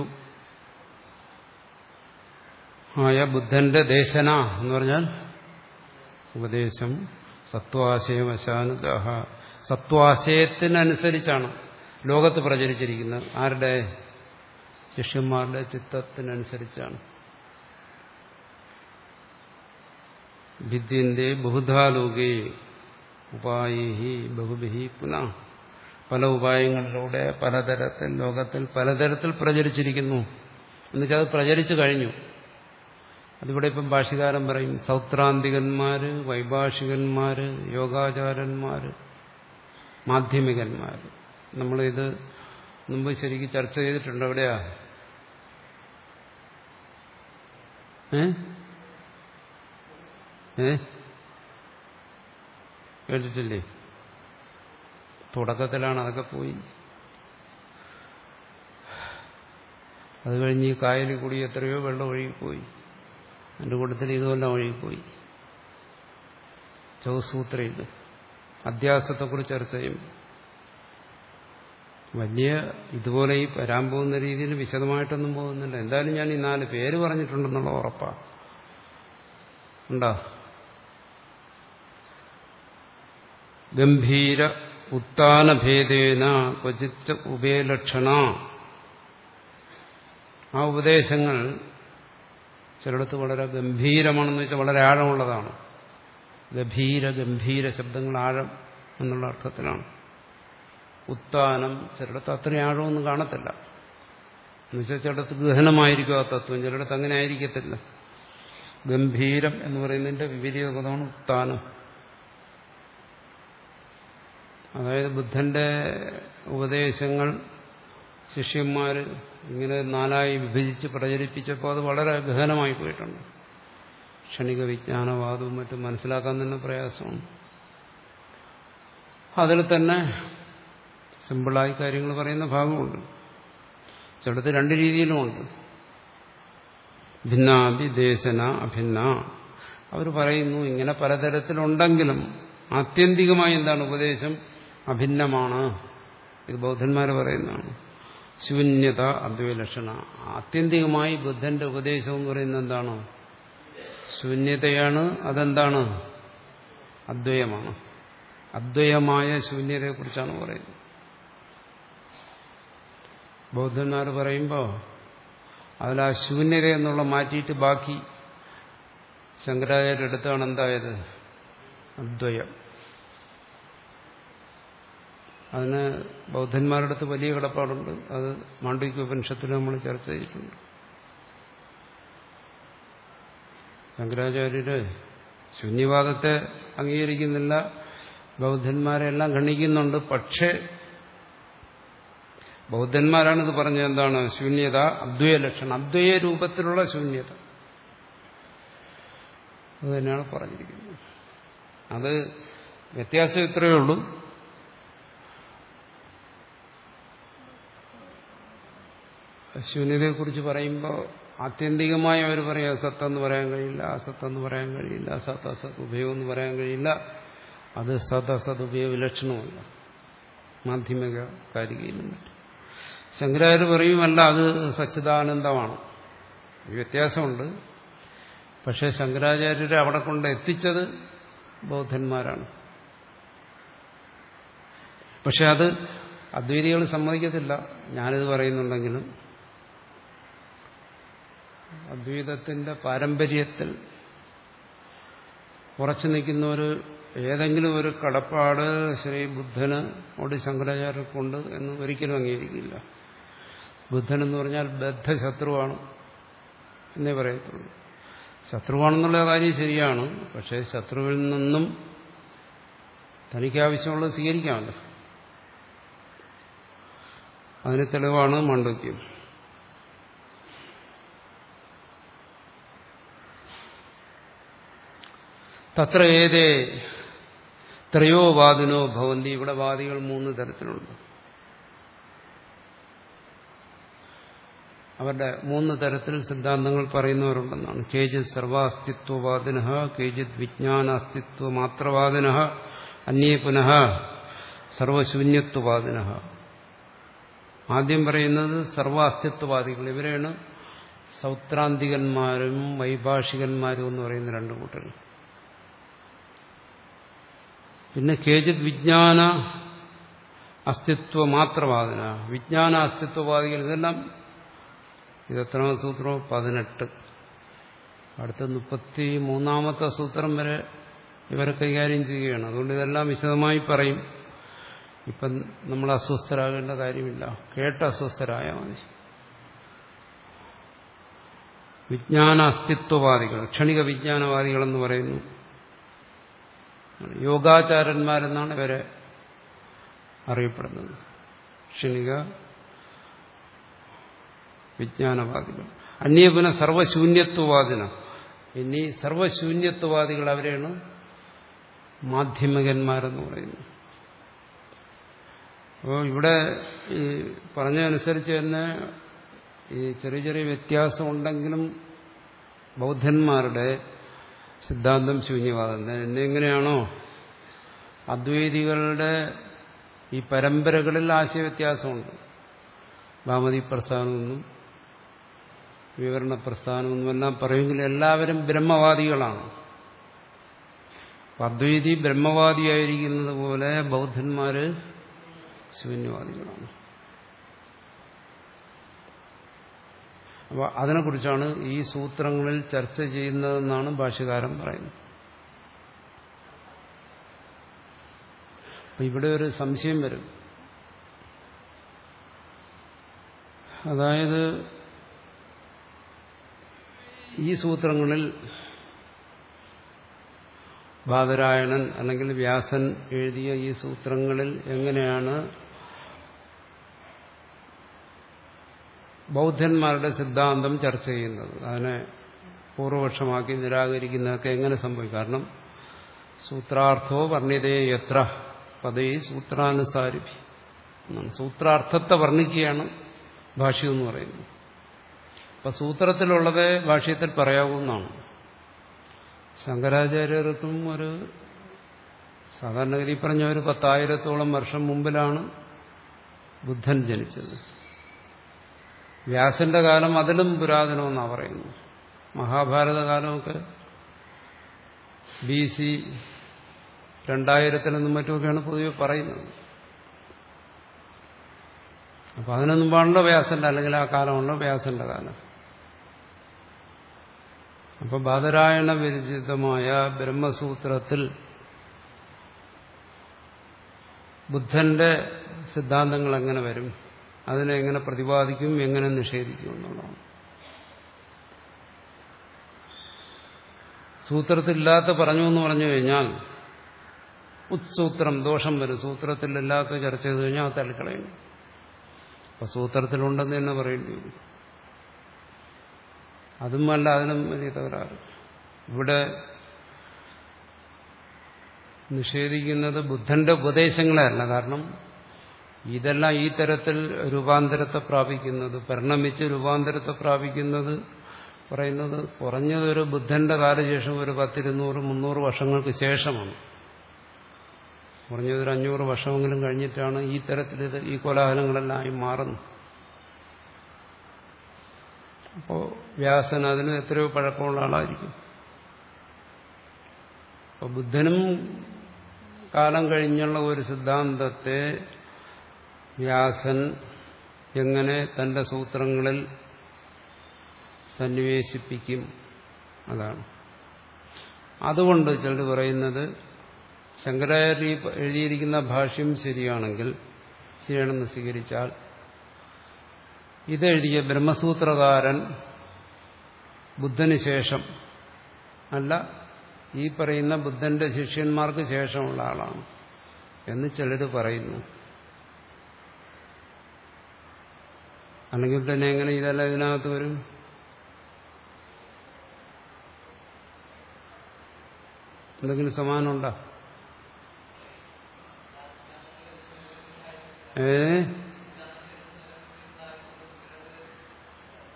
ആയ ബുദ്ധന്റെ ദേശന എന്ന് പറഞ്ഞാൽ ഉപദേശം. സത്വാശയമശാനുദാഹ, സത്വാശയത്തിനനുസരിച്ചാണ് ലോകത്ത് പ്രചരിച്ചിരിക്കുന്നത്. ആരുടെ? ശിഷ്യന്മാരുടെ ചിത്തത്തിനനുസരിച്ചാണ്. ഭിദ്യന്റെ ബഹുധാലോകേ ഉപായേഹി ബഹുഭിഹി പുനഃ, പല ഉപായങ്ങളിലൂടെ പലതരത്തിൽ ലോകത്തിൽ പലതരത്തിൽ പ്രചരിച്ചിരിക്കുന്നു. എന്നുവെച്ചാൽ അത് പ്രചരിച്ചു കഴിഞ്ഞു. അതിവിടെ ഇപ്പം ഭാഷ്യകാരൻ പറയും, സൗത്രാന്തികന്മാര്, വൈഭാഷികന്മാര്, യോഗാചാരന്മാര്, മാധ്യമികന്മാര്. നമ്മളിത് മുമ്പ് ശരിക്കും ചർച്ച ചെയ്തിട്ടുണ്ട്. എവിടെയാ? ഏ ഏ കേട്ടിട്ടില്ലേ? തുടക്കത്തിലാണ് അതൊക്കെ പോയി. അത് കഴിഞ്ഞ് ഈ കായലിൽ കൂടി എത്രയോ വെള്ളം ഒഴുകിപ്പോയി. അതിൻ്റെ കൂട്ടത്തിൽ ഇതുമെല്ലാം ഒഴുകിപ്പോയി. ചൗസൂത്രയിൽ അധ്യാസത്തെക്കുറിച്ച് ചർച്ച ചെയ്യും. വലിയ ഇതുപോലെ ഈ വരാൻ പോകുന്ന രീതിയിൽ വിശദമായിട്ടൊന്നും പോകുന്നില്ല. എന്തായാലും ഞാൻ ഈ നാല് പേര് പറഞ്ഞിട്ടുണ്ടെന്നുള്ള ഉറപ്പാ. ഉണ്ടോ? ഗംഭീര ഉത്താനഭേദേന ക്വചിച്ച ഉഭയലക്ഷണ. ആ ഉപദേശങ്ങൾ ചിലയിടത്ത് വളരെ ഗംഭീരമാണെന്ന് വെച്ചാൽ വളരെ ആഴമുള്ളതാണ്. ഗംഭീര ഗംഭീര ശബ്ദങ്ങൾ ആഴം എന്നുള്ള അർത്ഥത്തിലാണ്. ഉത്താനം ചിലയിടത്ത് അത്രയും ആഴമൊന്നും കാണത്തില്ല. എന്നുവെച്ചാൽ ചിലയിടത്ത് ഗഹനമായിരിക്കും ആ തത്വം, ചിലയിടത്ത് അങ്ങനെ ആയിരിക്കത്തില്ല. ഗംഭീരം എന്ന് പറയുന്നതിന്റെ വിപരീത പദമാണ് ഉത്താനം. അതായത് ബുദ്ധന്റെ ഉപദേശങ്ങൾ ശിഷ്യന്മാർ ഇങ്ങനെ നാലായി വിഭജിച്ച് പ്രചരിപ്പിച്ചപ്പോൾ അത് വളരെ ഗഹനമായി പോയിട്ടുണ്ട്. ക്ഷണിക വിജ്ഞാനവാദവും മറ്റും മനസ്സിലാക്കാൻ തന്നെ പ്രയാസമാണ്. അതിൽ തന്നെ സിമ്പിളായി കാര്യങ്ങൾ പറയുന്ന ഭാഗമുണ്ട്. ചിലടത്ത് രണ്ട് രീതിയിലുമുണ്ട്. ഭിന്നാഭി ദേശന അഭിന്ന. അവർ പറയുന്നു ഇങ്ങനെ പലതരത്തിലുണ്ടെങ്കിലും ആത്യന്തികമായി എന്താണ് ഉപദേശം? അഭിന്നമാണ്. ഇത് ബൗദ്ധന്മാർ പറയുന്നതാണ്. ശൂന്യത അദ്വൈലക്ഷണ. ആത്യന്തികമായി ബുദ്ധന്റെ ഉപദേശം എന്ന് പറയുന്നത് എന്താണ്? ശൂന്യതയാണ്. അതെന്താണ്? അദ്വയമാണ്. അദ്വയമായ ശൂന്യതയെക്കുറിച്ചാണ് പറയുന്നത്. ബൗദ്ധന്മാർ പറയുമ്പോൾ അതിൽ ആ ശൂന്യത എന്നുള്ള മാറ്റിയിട്ട് ബാക്കി ശങ്കരാചാര്യ എടുത്താണ് എന്തായത്? അദ്വയം. അതിന് ബൗദ്ധന്മാരുടെ അടുത്ത് വലിയ കിടപ്പാടുണ്ട്. അത് മാണ്ഡവ്യ ഉപനിഷത്തിൽ നമ്മൾ ചർച്ച ചെയ്തിട്ടുണ്ട്. ശങ്കരാചാര്യര് ശൂന്യവാദത്തെ അംഗീകരിക്കുന്നില്ല, ബൗദ്ധന്മാരെല്ലാം ഖണ്ഡിക്കുന്നുണ്ട്. പക്ഷേ ബൗദ്ധന്മാരാണിത് പറഞ്ഞത് എന്താണ്? ശൂന്യത അദ്വയ ലക്ഷണം, അദ്വയ രൂപത്തിലുള്ള ശൂന്യത. അത് തന്നെയാണ് പറഞ്ഞിരിക്കുന്നത്. അത് വ്യത്യാസം ഇത്രയേ ഉള്ളൂ. ശൂന്യതയെക്കുറിച്ച് പറയുമ്പോൾ ആത്യന്തികമായി അവർ പറയാം സത്തെന്ന് പറയാൻ കഴിയില്ല, അസത്തെന്ന് പറയാൻ കഴിയില്ല, സത് അസത് ഉപയോഗം എന്ന് പറയാൻ കഴിയില്ല. അത് സത് അസത് ഉപയോഗ വിലക്ഷണമല്ല മാധ്യമിക കാരികയിലും മറ്റും. ശങ്കരാചാര്യ പറയുമല്ല, അത് സച്ചിദാനന്ദമാണ്. വ്യത്യാസമുണ്ട്. പക്ഷേ ശങ്കരാചാര്യരെ അവിടെ കൊണ്ട് എത്തിച്ചത് ബൗദ്ധന്മാരാണ്. പക്ഷെ അത് അദ്വൈതികൾ സമ്മതിക്കത്തില്ല. ഞാനിത് പറയുന്നുണ്ടെങ്കിലും അദ്വൈതത്തിന്റെ പാരമ്പര്യത്തിൽ ഉറച്ചു നിൽക്കുന്ന ഒരു ഏതെങ്കിലും ഒരു കടപ്പാട് ശ്രീ ബുദ്ധനോട് ശങ്കരാചാര്യർക്കുണ്ട് എന്ന് ഒരിക്കലും അംഗീകരിക്കില്ല. ബുദ്ധൻ എന്ന് പറഞ്ഞാൽ ബദ്ധശത്രുവാണ് എന്നേ പറയത്തുള്ളൂ. ശത്രുവാണെന്നുള്ള കാര്യം ശരിയാണ്. പക്ഷേ ശത്രുവിൽ നിന്നും തനിക്ക് ആവശ്യമുള്ളത് സ്വീകരിക്കാമല്ലോ. അതിന് തെളിവാണ് മാണ്ഡവ്യം. തത്ര ഏതേ ത്രയോ വാദിനോ ഭവന്തി. ഇവിടെ വാദികൾ മൂന്ന് തരത്തിലുണ്ട്. അവരുടെ മൂന്ന് തരത്തിൽ സിദ്ധാന്തങ്ങൾ പറയുന്നവരുണ്ടെന്നാണ്. കേജിത് സർവാസ്തിത്വവാദിന, കേജിത് വിജ്ഞാനാസ്തിത്വ മാത്രവാദിന, അന്യേ പുനഃ സർവശൂന്യത്വവാദിന. ആദ്യം പറയുന്നത് സർവാസ്തിത്വവാദികൾ. ഇവരെയാണ് സൗത്രാന്തികന്മാരും വൈഭാഷികന്മാരും എന്ന് പറയുന്ന രണ്ടു കൂട്ടർ. പിന്നെ കേജിത് വിജ്ഞാന അസ്തിത്വ മാത്രവാദിന, വിജ്ഞാന അസ്തിത്വവാദികൾ. ഇതെല്ലാം ഇതെത്രാമത്തെ സൂത്രം? പതിനെട്ട്. അടുത്ത മുപ്പത്തി മൂന്നാമത്തെ സൂത്രം വരെ ഇവരെ കൈകാര്യം ചെയ്യുകയാണ്. അതുകൊണ്ട് ഇതെല്ലാം വിശദമായി പറയും. ഇപ്പം നമ്മൾ അസ്വസ്ഥരാകേണ്ട കാര്യമില്ല, കേട്ട് അസ്വസ്ഥരായാൽ മതി. വിജ്ഞാന അസ്തിത്വവാദികൾ, ക്ഷണിക വിജ്ഞാനവാദികളെന്ന് പറയുന്നു. യോഗാചാരന്മാരെന്നാണ് ഇവരെ അറിയപ്പെടുന്നത്. ക്ഷണിക വിജ്ഞാനവാദികൾ. അന്യപുന സർവശൂന്യത്വവാദിന. ഇനി സർവശൂന്യത്വവാദികൾ അവരെയാണ് മാധ്യമകന്മാരെന്ന് പറയുന്നു. അപ്പോൾ ഇവിടെ ഈ പറഞ്ഞതനുസരിച്ച് തന്നെ ഈ ചെറിയ ചെറിയ വ്യത്യാസം ഉണ്ടെങ്കിലും ബൗദ്ധന്മാരുടെ സിദ്ധാന്തം ശൂന്യവാദം. എന്നെങ്ങനെയാണോ അദ്വൈതികളുടെ ഈ പരമ്പരകളിൽ ആശയവ്യത്യാസമുണ്ട്. ഭാമതി പ്രസ്ഥാനമെന്നും വിവരണ പ്രസ്ഥാനമെന്നും എല്ലാം പറയുമെങ്കിൽ എല്ലാവരും ബ്രഹ്മവാദികളാണ്. അദ്വൈതി ബ്രഹ്മവാദിയായിരിക്കുന്നത് പോലെ ബൗദ്ധന്മാര് ശൂന്യവാദികളാണ്. അപ്പോൾ അതിനെക്കുറിച്ചാണ് ഈ സൂത്രങ്ങളിൽ ചർച്ച ചെയ്യുന്നതെന്നാണ് ഭാഷ്യകാരൻ പറയുന്നത്. അപ്പം ഇവിടെ ഒരു സംശയം വരും. അതായത് ഈ സൂത്രങ്ങളിൽ ബാദരായണൻ അല്ലെങ്കിൽ വ്യാസൻ എഴുതിയ ഈ സൂത്രങ്ങളിൽ എങ്ങനെയാണ് ബൗദ്ധന്മാരുടെ സിദ്ധാന്തം ചർച്ച ചെയ്യുന്നത്? അതിനെ പൂർവപക്ഷമാക്കി നിരാകരിക്കുന്നതൊക്കെ എങ്ങനെ സംഭവിക്കും? കാരണം സൂത്രാർത്ഥോ വർണ്ണിതേ യത്ര പദേ സൂത്രാനുസാരി. സൂത്രാർത്ഥത്തെ വർണ്ണിക്കുകയാണ് ഭാഷ്യം എന്ന് പറയുന്നത്. അപ്പൊ സൂത്രത്തിലുള്ളത് ഭാഷ്യത്തിൽ പറയാവുന്നതാണ്. ശങ്കരാചാര്യർക്കും ഒരു സാധാരണഗതി പറഞ്ഞ ഒരു പത്തായിരത്തോളം വർഷം മുമ്പിലാണ് ബുദ്ധൻ ജനിച്ചത്. വ്യാസന്റെ കാലം അതിലും പുരാതനമെന്നാണ് പറയുന്നത്. മഹാഭാരത കാലമൊക്കെ ബി സി രണ്ടായിരത്തിലെന്നും മറ്റുമൊക്കെയാണ് പൊതുവെ പറയുന്നത്. അപ്പൊ അതിനു മുമ്പാണല്ലോ വ്യാസന്റെ, അല്ലെങ്കിൽ ആ കാലമാണല്ലോ വ്യാസന്റെ കാലം. അപ്പൊ ബാദരായണ വിരചിതമായ ബ്രഹ്മസൂത്രത്തിൽ ബുദ്ധന്റെ സിദ്ധാന്തങ്ങൾ എങ്ങനെ വരും, അതിനെ എങ്ങനെ പ്രതിപാദിക്കും, എങ്ങനെ നിഷേധിക്കും എന്നുള്ളതാണ്. സൂത്രത്തിലില്ലാത്ത പറഞ്ഞു എന്ന് പറഞ്ഞു കഴിഞ്ഞാൽ ഉത്സൂത്രം ദോഷം വരും. സൂത്രത്തിലില്ലാത്ത ചർച്ച ചെയ്ത് കഴിഞ്ഞാൽ അത് തള്ളിക്കളയും. അപ്പൊ സൂത്രത്തിലുണ്ടെന്ന് തന്നെ പറയേണ്ടി വരും. അതും അല്ല, അതിനും വലിയ തകരാറ്. ഇവിടെ നിഷേധിക്കുന്നത് ബുദ്ധന്റെ ഉപദേശങ്ങളല്ല. കാരണം ഇതെല്ലാം ഈ തരത്തിൽ രൂപാന്തരത്തെ പ്രാപിക്കുന്നത്, പരിണമിച്ച് രൂപാന്തരത്തെ പ്രാപിക്കുന്നത് പറയുന്നത് കുറഞ്ഞതൊരു ബുദ്ധന്റെ കാലശേഷം ഒരു പത്തിരുന്നൂറ് മുന്നൂറ് വർഷങ്ങൾക്ക് ശേഷമാണ്. കുറഞ്ഞതൊരു അഞ്ഞൂറ് വർഷമെങ്കിലും കഴിഞ്ഞിട്ടാണ് ഈ തരത്തിൽ ഇത് ഈ കോലാഹലങ്ങളെല്ലാം ആയി മാറുന്നത്. അപ്പോൾ വ്യാസൻ അതിന് എത്രയോ പഴക്കമുള്ള ആളായിരിക്കും. അപ്പോൾ ബുദ്ധനും കാലം കഴിഞ്ഞുള്ള ഒരു സിദ്ധാന്തത്തെ വ്യാസൻ എങ്ങനെ തന്റെ സൂത്രങ്ങളിൽ സന്നിവേശിപ്പിക്കും? അതാണ്. അതുകൊണ്ട് ചിലർ പറയുന്നത് ശങ്കരാചാര്യ എഴുതിയിരിക്കുന്ന ഭാഷ്യം ശരിയാണെങ്കിൽ, ശരിയാണെന്ന് സ്വീകരിച്ചാൽ, ഇതെഴുതിയ ബ്രഹ്മസൂത്രകാരൻ ബുദ്ധന് ശേഷം അല്ല, ഈ പറയുന്ന ബുദ്ധന്റെ ശിഷ്യന്മാർക്ക് ശേഷമുള്ള ആളാണ് എന്ന് ചിലർ പറയുന്നു. അല്ലെങ്കിൽ തന്നെ എങ്ങനെ ഇതെല്ലാം ഇതിനകത്ത് വരും? എന്തെങ്കിലും സമാനമുണ്ടോ? ഏ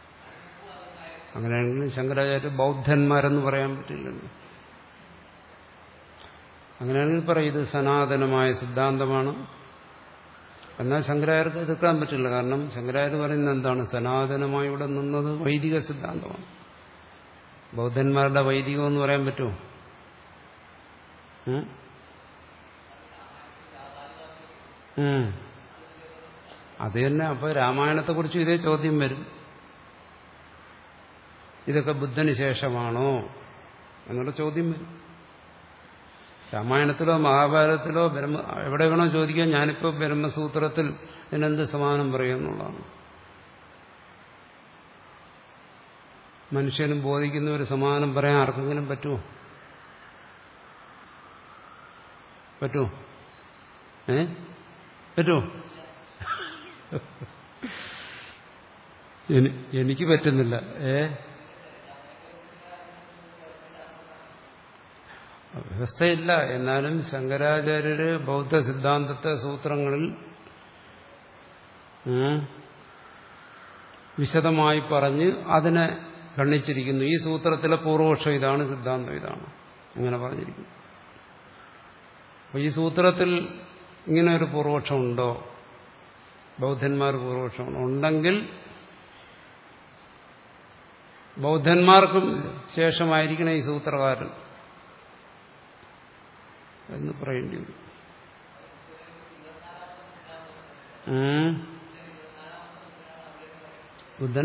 അങ്ങനെയാണെങ്കിൽ ശങ്കരാചാര്യ ബൗദ്ധന്മാരെന്ന് പറയാൻ പറ്റില്ലല്ലോ. അങ്ങനെയാണെങ്കിൽ പറയും ഇത് സനാതനമായ സിദ്ധാന്തമാണ്. എന്നാൽ ശങ്കരാചാര്യർക്ക് എതിർക്കാൻ പറ്റില്ല. കാരണം ശങ്കരാചാര്യ പറയുന്നത് എന്താണ്? സനാതനമായി ഇവിടെ നിന്നത് വൈദിക സിദ്ധാന്തമാണ്. ബൗദ്ധന്മാരുടെ വൈദികം എന്ന് പറയാൻ പറ്റുമോ? അത് തന്നെ. അപ്പൊ രാമായണത്തെക്കുറിച്ച് ഇതേ ചോദ്യം വരും. ഇതൊക്കെ ബുദ്ധന് ശേഷമാണോ എന്നുള്ള ചോദ്യം വരും. രാമായണത്തിലോ മഹാഭാരതത്തിലോ ബ്രഹ്മ എവിടെ വേണോ ചോദിക്കാൻ. ഞാനിപ്പോൾ ബ്രഹ്മസൂത്രത്തിൽ ഇതിനെന്ത് സമാനം പറയുമെന്നുള്ളതാണ്. മനുഷ്യനും ബോധിക്കുന്ന ഒരു സമാനം പറയാൻ ആർക്കെങ്കിലും പറ്റുമോ? പറ്റുമോ? ഏ പറ്റുമോ? എനിക്ക് പറ്റുന്നില്ല. ഏ വ്യവസ്ഥയില്ല. എന്നാലും ശങ്കരാചാര്യര് ബൗദ്ധ സിദ്ധാന്തത്തെ സൂത്രങ്ങളിൽ വിശദമായി പറഞ്ഞ് അതിനെ ഖണ്ഡിച്ചിരിക്കുന്നു. ഈ സൂത്രത്തിലെ പൂർവപക്ഷം ഇതാണ്, സിദ്ധാന്തം ഇതാണ്, അങ്ങനെ പറഞ്ഞിരിക്കുന്നു. അപ്പോൾ ഈ സൂത്രത്തിൽ ഇങ്ങനെ ഒരു പൂർവപക്ഷം ഉണ്ടോ? ബൗദ്ധന്മാർ പൂർവപക്ഷമാണ്. ഉണ്ടെങ്കിൽ ബൗദ്ധന്മാർക്കും ശേഷമായിരിക്കണം ഈ സൂത്രകാരൻ എന്ന് പറയേണ്ടി വരും. ബുദ്ധൻ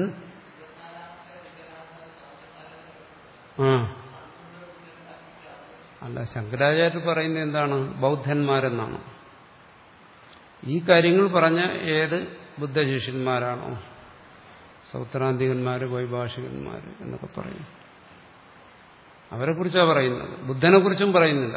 ആ അല്ല, ശങ്കരാചാര്യർ പറയുന്നത് എന്താണ്? ബൗദ്ധന്മാരെന്നാണ്. ഈ കാര്യങ്ങൾ പറഞ്ഞ ഏത് ബുദ്ധശിഷ്യന്മാരാണോ, സൗത്രാന്തികന്മാര്, വൈഭാഷികന്മാര് എന്നൊക്കെ പറയും, അവരെക്കുറിച്ചാണ് പറയുന്നത്. ബുദ്ധനെക്കുറിച്ചും പറയുന്നില്ല.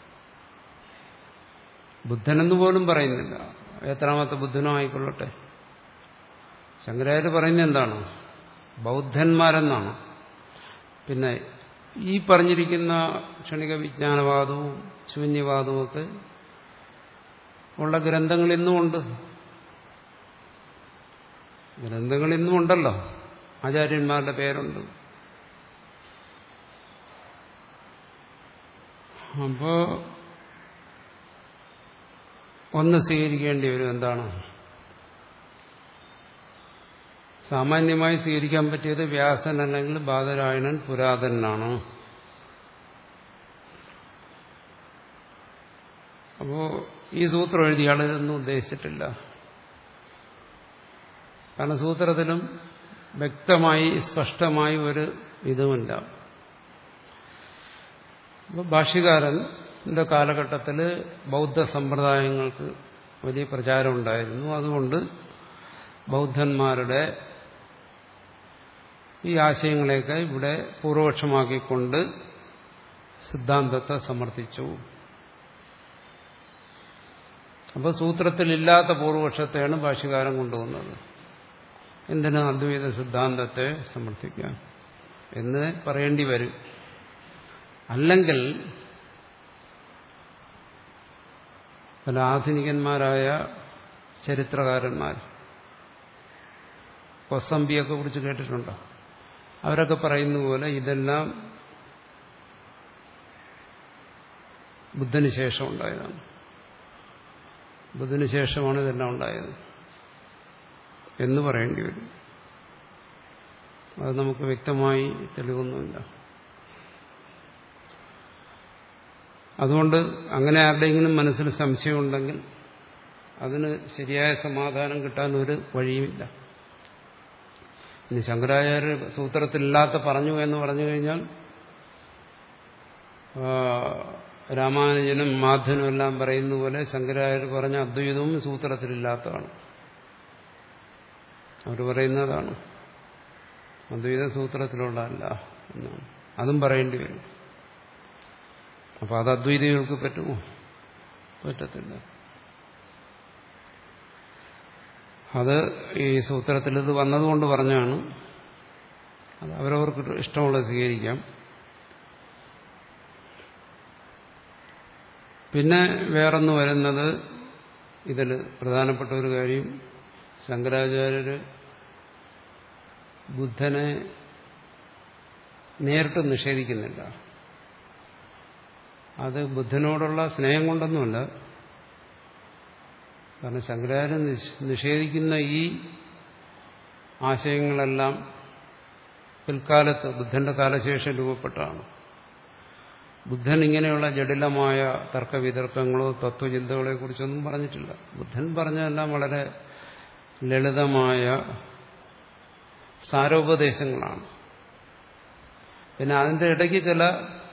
ബുദ്ധനെന്ന് പോലും പറയുന്നില്ല. എത്രാമത്തെ ബുദ്ധനോ ആയിക്കൊള്ളട്ടെ. ശങ്കരാചാര്യർ പറയുന്നത് എന്താണ്? ബൗദ്ധന്മാരെന്നാണ്. പിന്നെ ഈ പറഞ്ഞിരിക്കുന്ന ക്ഷണിക വിജ്ഞാനവാദവും ശൂന്യവാദവും ഒക്കെ ഉള്ള ഗ്രന്ഥങ്ങൾ ഇന്നും ഉണ്ട്. ഗ്രന്ഥങ്ങൾ ഇന്നും ഉണ്ടല്ലോ, ആചാര്യന്മാരുടെ പേരുണ്ട്. അപ്പോ ഒന്ന് സ്വീകരിക്കേണ്ടി വരും. എന്താണ്? സാമാന്യമായി സ്വീകരിക്കാൻ പറ്റിയത് വ്യാസൻ അല്ലെങ്കിൽ ബാദരായണൻ പുരാതനാണ്. അപ്പോ ഈ സൂത്രം എഴുതിയ ആളിതൊന്നും ഉദ്ദേശിച്ചിട്ടില്ല. കാരണം സൂത്രത്തിലും വ്യക്തമായി സ്പഷ്ടമായി ഒരു ഇതുമില്ല. അപ്പോൾ ഭാഷ്യകാരന്റെ കാലഘട്ടത്തിൽ ബൗദ്ധ സമ്പ്രദായങ്ങൾക്ക് വലിയ പ്രചാരം ഉണ്ടായിരുന്നു. അതുകൊണ്ട് ബൗദ്ധന്മാരുടെ ഈ ആശയങ്ങളെയൊക്കെ ഇവിടെ പൂർവപക്ഷമാക്കിക്കൊണ്ട് സിദ്ധാന്തത്തെ സമർത്ഥിച്ചു. അപ്പോൾ സൂത്രത്തിലില്ലാത്ത പൂർവപക്ഷത്തെയാണ് ഭാഷ്യകാരൻ കൊണ്ടുവന്നത്. എന്തിനാ അദ്വൈത സിദ്ധാന്തത്തെ സമർത്ഥിക്കാൻ എന്ന് പറയേണ്ടി വരും. അല്ലെങ്കിൽ പല ആധുനികന്മാരായ ചരിത്രകാരന്മാർ, കൊസംബിയൊക്കെ കുറിച്ച് കേട്ടിട്ടുണ്ടോ? അവരൊക്കെ പറയുന്ന പോലെ ഇതെല്ലാം ബുദ്ധന് ശേഷം ഉണ്ടായതാണ്. ബുദ്ധന് ശേഷമാണ് ഇതെല്ലാം ഉണ്ടായത് എന്ന് പറയേണ്ടി വരും. അത് നമുക്ക് വ്യക്തമായി തെളിവൊന്നുമില്ല. അതുകൊണ്ട് അങ്ങനെ ആരുടെയെങ്കിലും മനസ്സിൽ സംശയമുണ്ടെങ്കിൽ അതിന് ശരിയായ സമാധാനം കിട്ടാൻ ഒരു വഴിയുമില്ല. ഇനി ശങ്കരാചാര്യ സൂത്രത്തിലില്ലാത്ത പറഞ്ഞു എന്ന് പറഞ്ഞു കഴിഞ്ഞാൽ രാമാനുജനും മാധവനും എല്ലാം പറയുന്ന പോലെ ശങ്കരാചാര്യർ പറഞ്ഞ അദ്വൈതവും സൂത്രത്തിലില്ലാത്തതാണ്. അവർ പറയുന്നതാണ് അദ്വൈത സൂത്രത്തിലുള്ളതല്ല എന്നാണ്. അതും പറയേണ്ടി വരും. അപ്പോൾ അത് അദ്വൈതികൾക്ക് പറ്റുമോ? പറ്റത്തില്ല. അത് ഈ സൂത്രത്തിൽ ഇത് വന്നതുകൊണ്ട് പറഞ്ഞാണ്. അത് അവരവർക്ക് ഇഷ്ടമുള്ളത് സ്വീകരിക്കാം. പിന്നെ വേറൊന്ന് വരുന്നത്, ഇതിൽ പ്രധാനപ്പെട്ട ഒരു കാര്യം, ശങ്കരാചാര്യര് ബുദ്ധനെ നേരിട്ട് നിഷേധിക്കുന്നില്ല. അത് ബുദ്ധനോടുള്ള സ്നേഹം കൊണ്ടൊന്നുമല്ല. കാരണം ശങ്കരാചാര്യൻ നിഷേധിക്കുന്ന ഈ ആശയങ്ങളെല്ലാം പിൽക്കാലത്ത് ബുദ്ധന്റെ കാലശേഷം രൂപപ്പെട്ടതാണ്. ബുദ്ധൻ ഇങ്ങനെയുള്ള ജടിലമായ തർക്കവിതർക്കങ്ങളോ തത്വചിന്തകളെ കുറിച്ചൊന്നും പറഞ്ഞിട്ടില്ല. ബുദ്ധൻ പറഞ്ഞതെല്ലാം വളരെ ലളിതമായ സാരോപദേശങ്ങളാണ്. പിന്നെ അതിന്റെ ഇടയ്ക്ക് ചില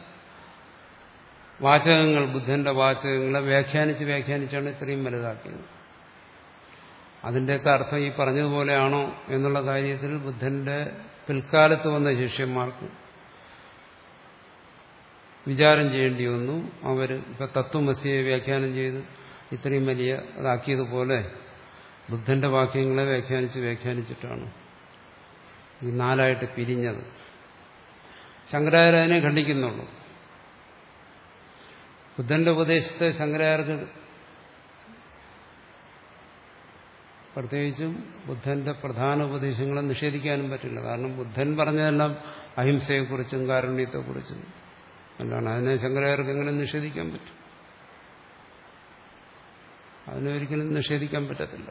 വാചകങ്ങൾ, ബുദ്ധന്റെ വാചകങ്ങളെ വ്യാഖ്യാനിച്ച് വ്യാഖ്യാനിച്ചാണ് ഇത്രയും വലുതാക്കിയത്. അതിൻ്റെയൊക്കെ അർത്ഥം ഈ പറഞ്ഞതുപോലെയാണോ എന്നുള്ള കാര്യത്തിൽ ബുദ്ധന്റെ പിൽക്കാലത്ത് വന്ന ശിഷ്യന്മാർക്ക് വിചാരം ചെയ്യേണ്ടി വന്നു. അവർ ഇപ്പൊ തത്വമസിയെ വ്യാഖ്യാനം ചെയ്ത് ഇത്രയും വലിയ അതാക്കിയതുപോലെ ബുദ്ധന്റെ വാക്യങ്ങളെ വ്യാഖ്യാനിച്ച് വ്യാഖ്യാനിച്ചിട്ടാണ് ഈ നാലായിട്ട് പിരിഞ്ഞത്. ശങ്കരാചാര്യ അതിനെ ഖണ്ഡിക്കുന്നുള്ളൂ. ബുദ്ധന്റെ ഉപദേശത്തെ ശങ്കരാചാര്യർക്ക് പ്രത്യേകിച്ചും ബുദ്ധന്റെ പ്രധാന ഉപദേശങ്ങളെ നിഷേധിക്കാനും പറ്റില്ല. കാരണം ബുദ്ധൻ പറഞ്ഞതെല്ലാം അഹിംസയെക്കുറിച്ചും കാരുണ്യത്തെക്കുറിച്ചും അല്ലാണ്. അതിനെ ശങ്കരാചാര്യർക്ക് എങ്ങനെ നിഷേധിക്കാൻ പറ്റും? അതിനൊരിക്കലും നിഷേധിക്കാൻ പറ്റത്തില്ല.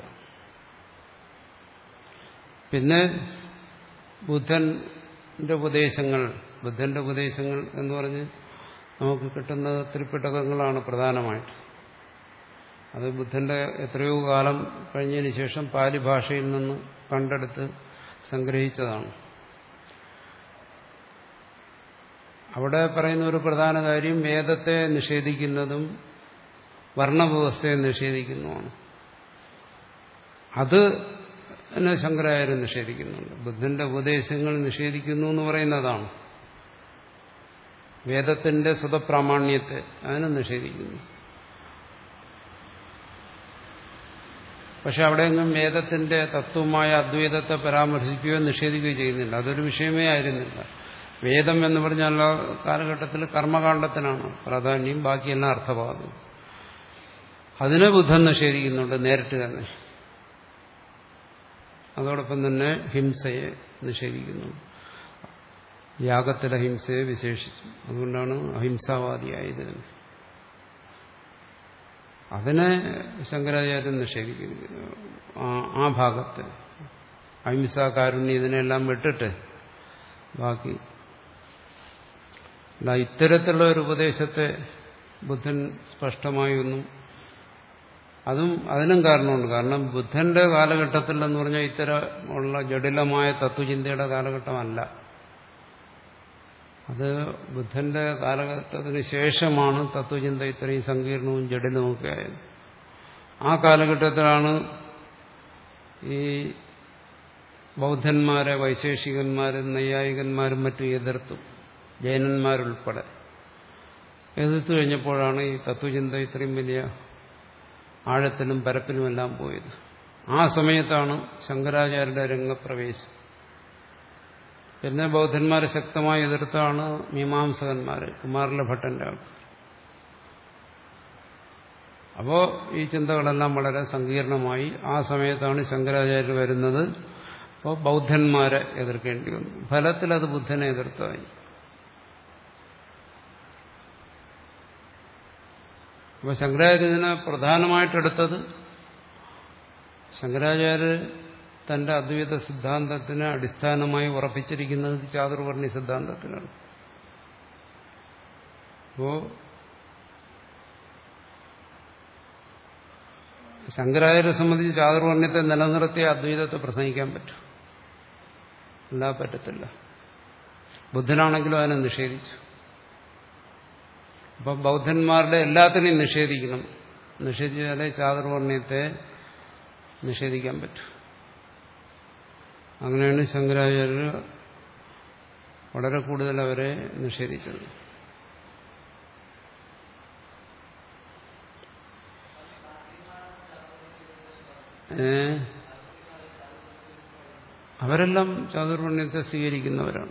പിന്നെ ബുദ്ധന്റെ ഉപദേശങ്ങൾ ബുദ്ധന്റെ ഉപദേശങ്ങൾ എന്ന് പറഞ്ഞ് നമുക്ക് കിട്ടുന്ന ത്രിപിടകങ്ങളാണ് പ്രധാനമായിട്ട്. അത് ബുദ്ധന്റെ എത്രയോ കാലം കഴിഞ്ഞതിന് ശേഷം പാലി ഭാഷയിൽ നിന്ന് കണ്ടെടുത്ത് സംഗ്രഹിച്ചതാണ്. അവിടെ പറയുന്ന ഒരു പ്രധാന കാര്യം വേദത്തെ നിഷേധിക്കുന്നതും വർണ്ണവ്യവസ്ഥയെ നിഷേധിക്കുന്നതുമാണ്. അത് എന്നെ ശങ്കരാചാര്യൻ നിഷേധിക്കുന്നുണ്ട്. ബുദ്ധന്റെ ഉപദേശങ്ങൾ നിഷേധിക്കുന്നു എന്ന് പറയുന്നതാണ്. വേദത്തിന്റെ സ്വതപ്രാമാണ്യത്തെ അതിനെ നിഷേധിക്കുന്നു. പക്ഷെ അവിടെയൊന്നും വേദത്തിന്റെ തത്വമായ അദ്വൈതത്തെ പരാമർശിക്കുകയോ നിഷേധിക്കുകയോ ചെയ്യുന്നില്ല. അതൊരു വിഷയമേ ആയിരുന്നില്ല. വേദം എന്ന് പറഞ്ഞാൽ ആ കാലഘട്ടത്തിൽ കർമ്മകാണ്ഡത്തിനാണ് പ്രാധാന്യം, ബാക്കിയെല്ലാം അർത്ഥഭാഗം. അതിനെ ബുദ്ധൻ നിഷേധിക്കുന്നുണ്ട് നേരിട്ട് തന്നെ. അതോടൊപ്പം തന്നെ ഹിംസയെ നിഷേധിക്കുന്നു. യാഗത്തിലെ ഹിംസയെ വിശേഷിച്ചു. അതുകൊണ്ടാണ് അഹിംസാവാദിയായത്. അതിനെ ശങ്കരാചാര്യൻ നിഷേധിക്കുന്നു. ആ ഭാഗത്ത് അഹിംസ, കാരുണ്യം ഇതിനെല്ലാം വിട്ടിട്ട് ബാക്കി ഇത്തരത്തിലുള്ള ഒരു ഉപദേശത്തെ ബുദ്ധൻ സ്പഷ്ടമായി ഒന്നും, അതും അതിനും കാരണമുണ്ട്. കാരണം ബുദ്ധന്റെ കാലഘട്ടത്തിൽ എന്ന് പറഞ്ഞാൽ ഇത്തരമുള്ള ജടിലമായ തത്വചിന്തയുടെ കാലഘട്ടമല്ല. അത് ബുദ്ധന്റെ കാലഘട്ടത്തിന് ശേഷമാണ് തത്വചിന്ത ഇത്രയും സങ്കീർണവും ജടിലവുമൊക്കെ ആയത്. ആ കാലഘട്ടത്തിലാണ് ഈ ബൗദ്ധന്മാരെ വൈശേഷികന്മാരും നൈയായികന്മാരും മറ്റും എതിർത്തു, ജൈനന്മാരുൾപ്പെടെ എതിർത്തു കഴിഞ്ഞപ്പോഴാണ് ഈ തത്വചിന്ത ഇത്രയും വലിയ ആഴത്തിലും പരപ്പിലുമെല്ലാം പോയത്. ആ സമയത്താണ് ശങ്കരാചാര്യരുടെ രംഗപ്രവേശം. പിന്നെ ബൗദ്ധന്മാരെ ശക്തമായി എതിർത്താണ് മീമാംസകന്മാര്, കുമാരല ഭട്ടന്റെ ആൾക്കാർ. അപ്പോ ഈ ചിന്തകളെല്ലാം വളരെ സങ്കീർണമായി. ആ സമയത്താണ് ശങ്കരാചാര്യർ വരുന്നത്. അപ്പോൾ ബൗദ്ധന്മാരെ എതിർക്കേണ്ടി വന്നു. ഫലത്തിൽ അത് ബുദ്ധനെ എതിർത്തായി. അപ്പോൾ ശങ്കരാചാര്യനെ പ്രധാനമായിട്ടെടുത്തത്, ശങ്കരാചാര്യർ തന്റെ അദ്വൈത സിദ്ധാന്തത്തിന് അടിസ്ഥാനമായി ഉറപ്പിച്ചിരിക്കുന്നത് ചാതുർവർണ്ണി സിദ്ധാന്തത്തിലാണ്. അപ്പോ ശങ്കരാചാര്യരെ സംബന്ധിച്ച് ചാതുർവർണ്ണയത്തെ നിലനിർത്തിയ അദ്വൈതത്തെ പ്രസംഗിക്കാൻ പറ്റും, അല്ല പറ്റത്തില്ല. ബുദ്ധനാണെങ്കിലും അതിനെ നിഷേധിച്ചു. അപ്പൊ ബൗദ്ധന്മാരുടെ എല്ലാത്തിനെയും നിഷേധിക്കണം. നിഷേധിച്ചാലേ ചാതുർവർണ്ണയത്തെ നിഷേധിക്കാൻ പറ്റും. അങ്ങനെയാണ് ശങ്കരാചാര്യർ വളരെ കൂടുതൽ അവരെ നിഷേധിച്ചത്. ഏ അവരെല്ലാം ചാതുർവർണ്ണയത്തെ സ്വീകരിക്കുന്നവരാണ്.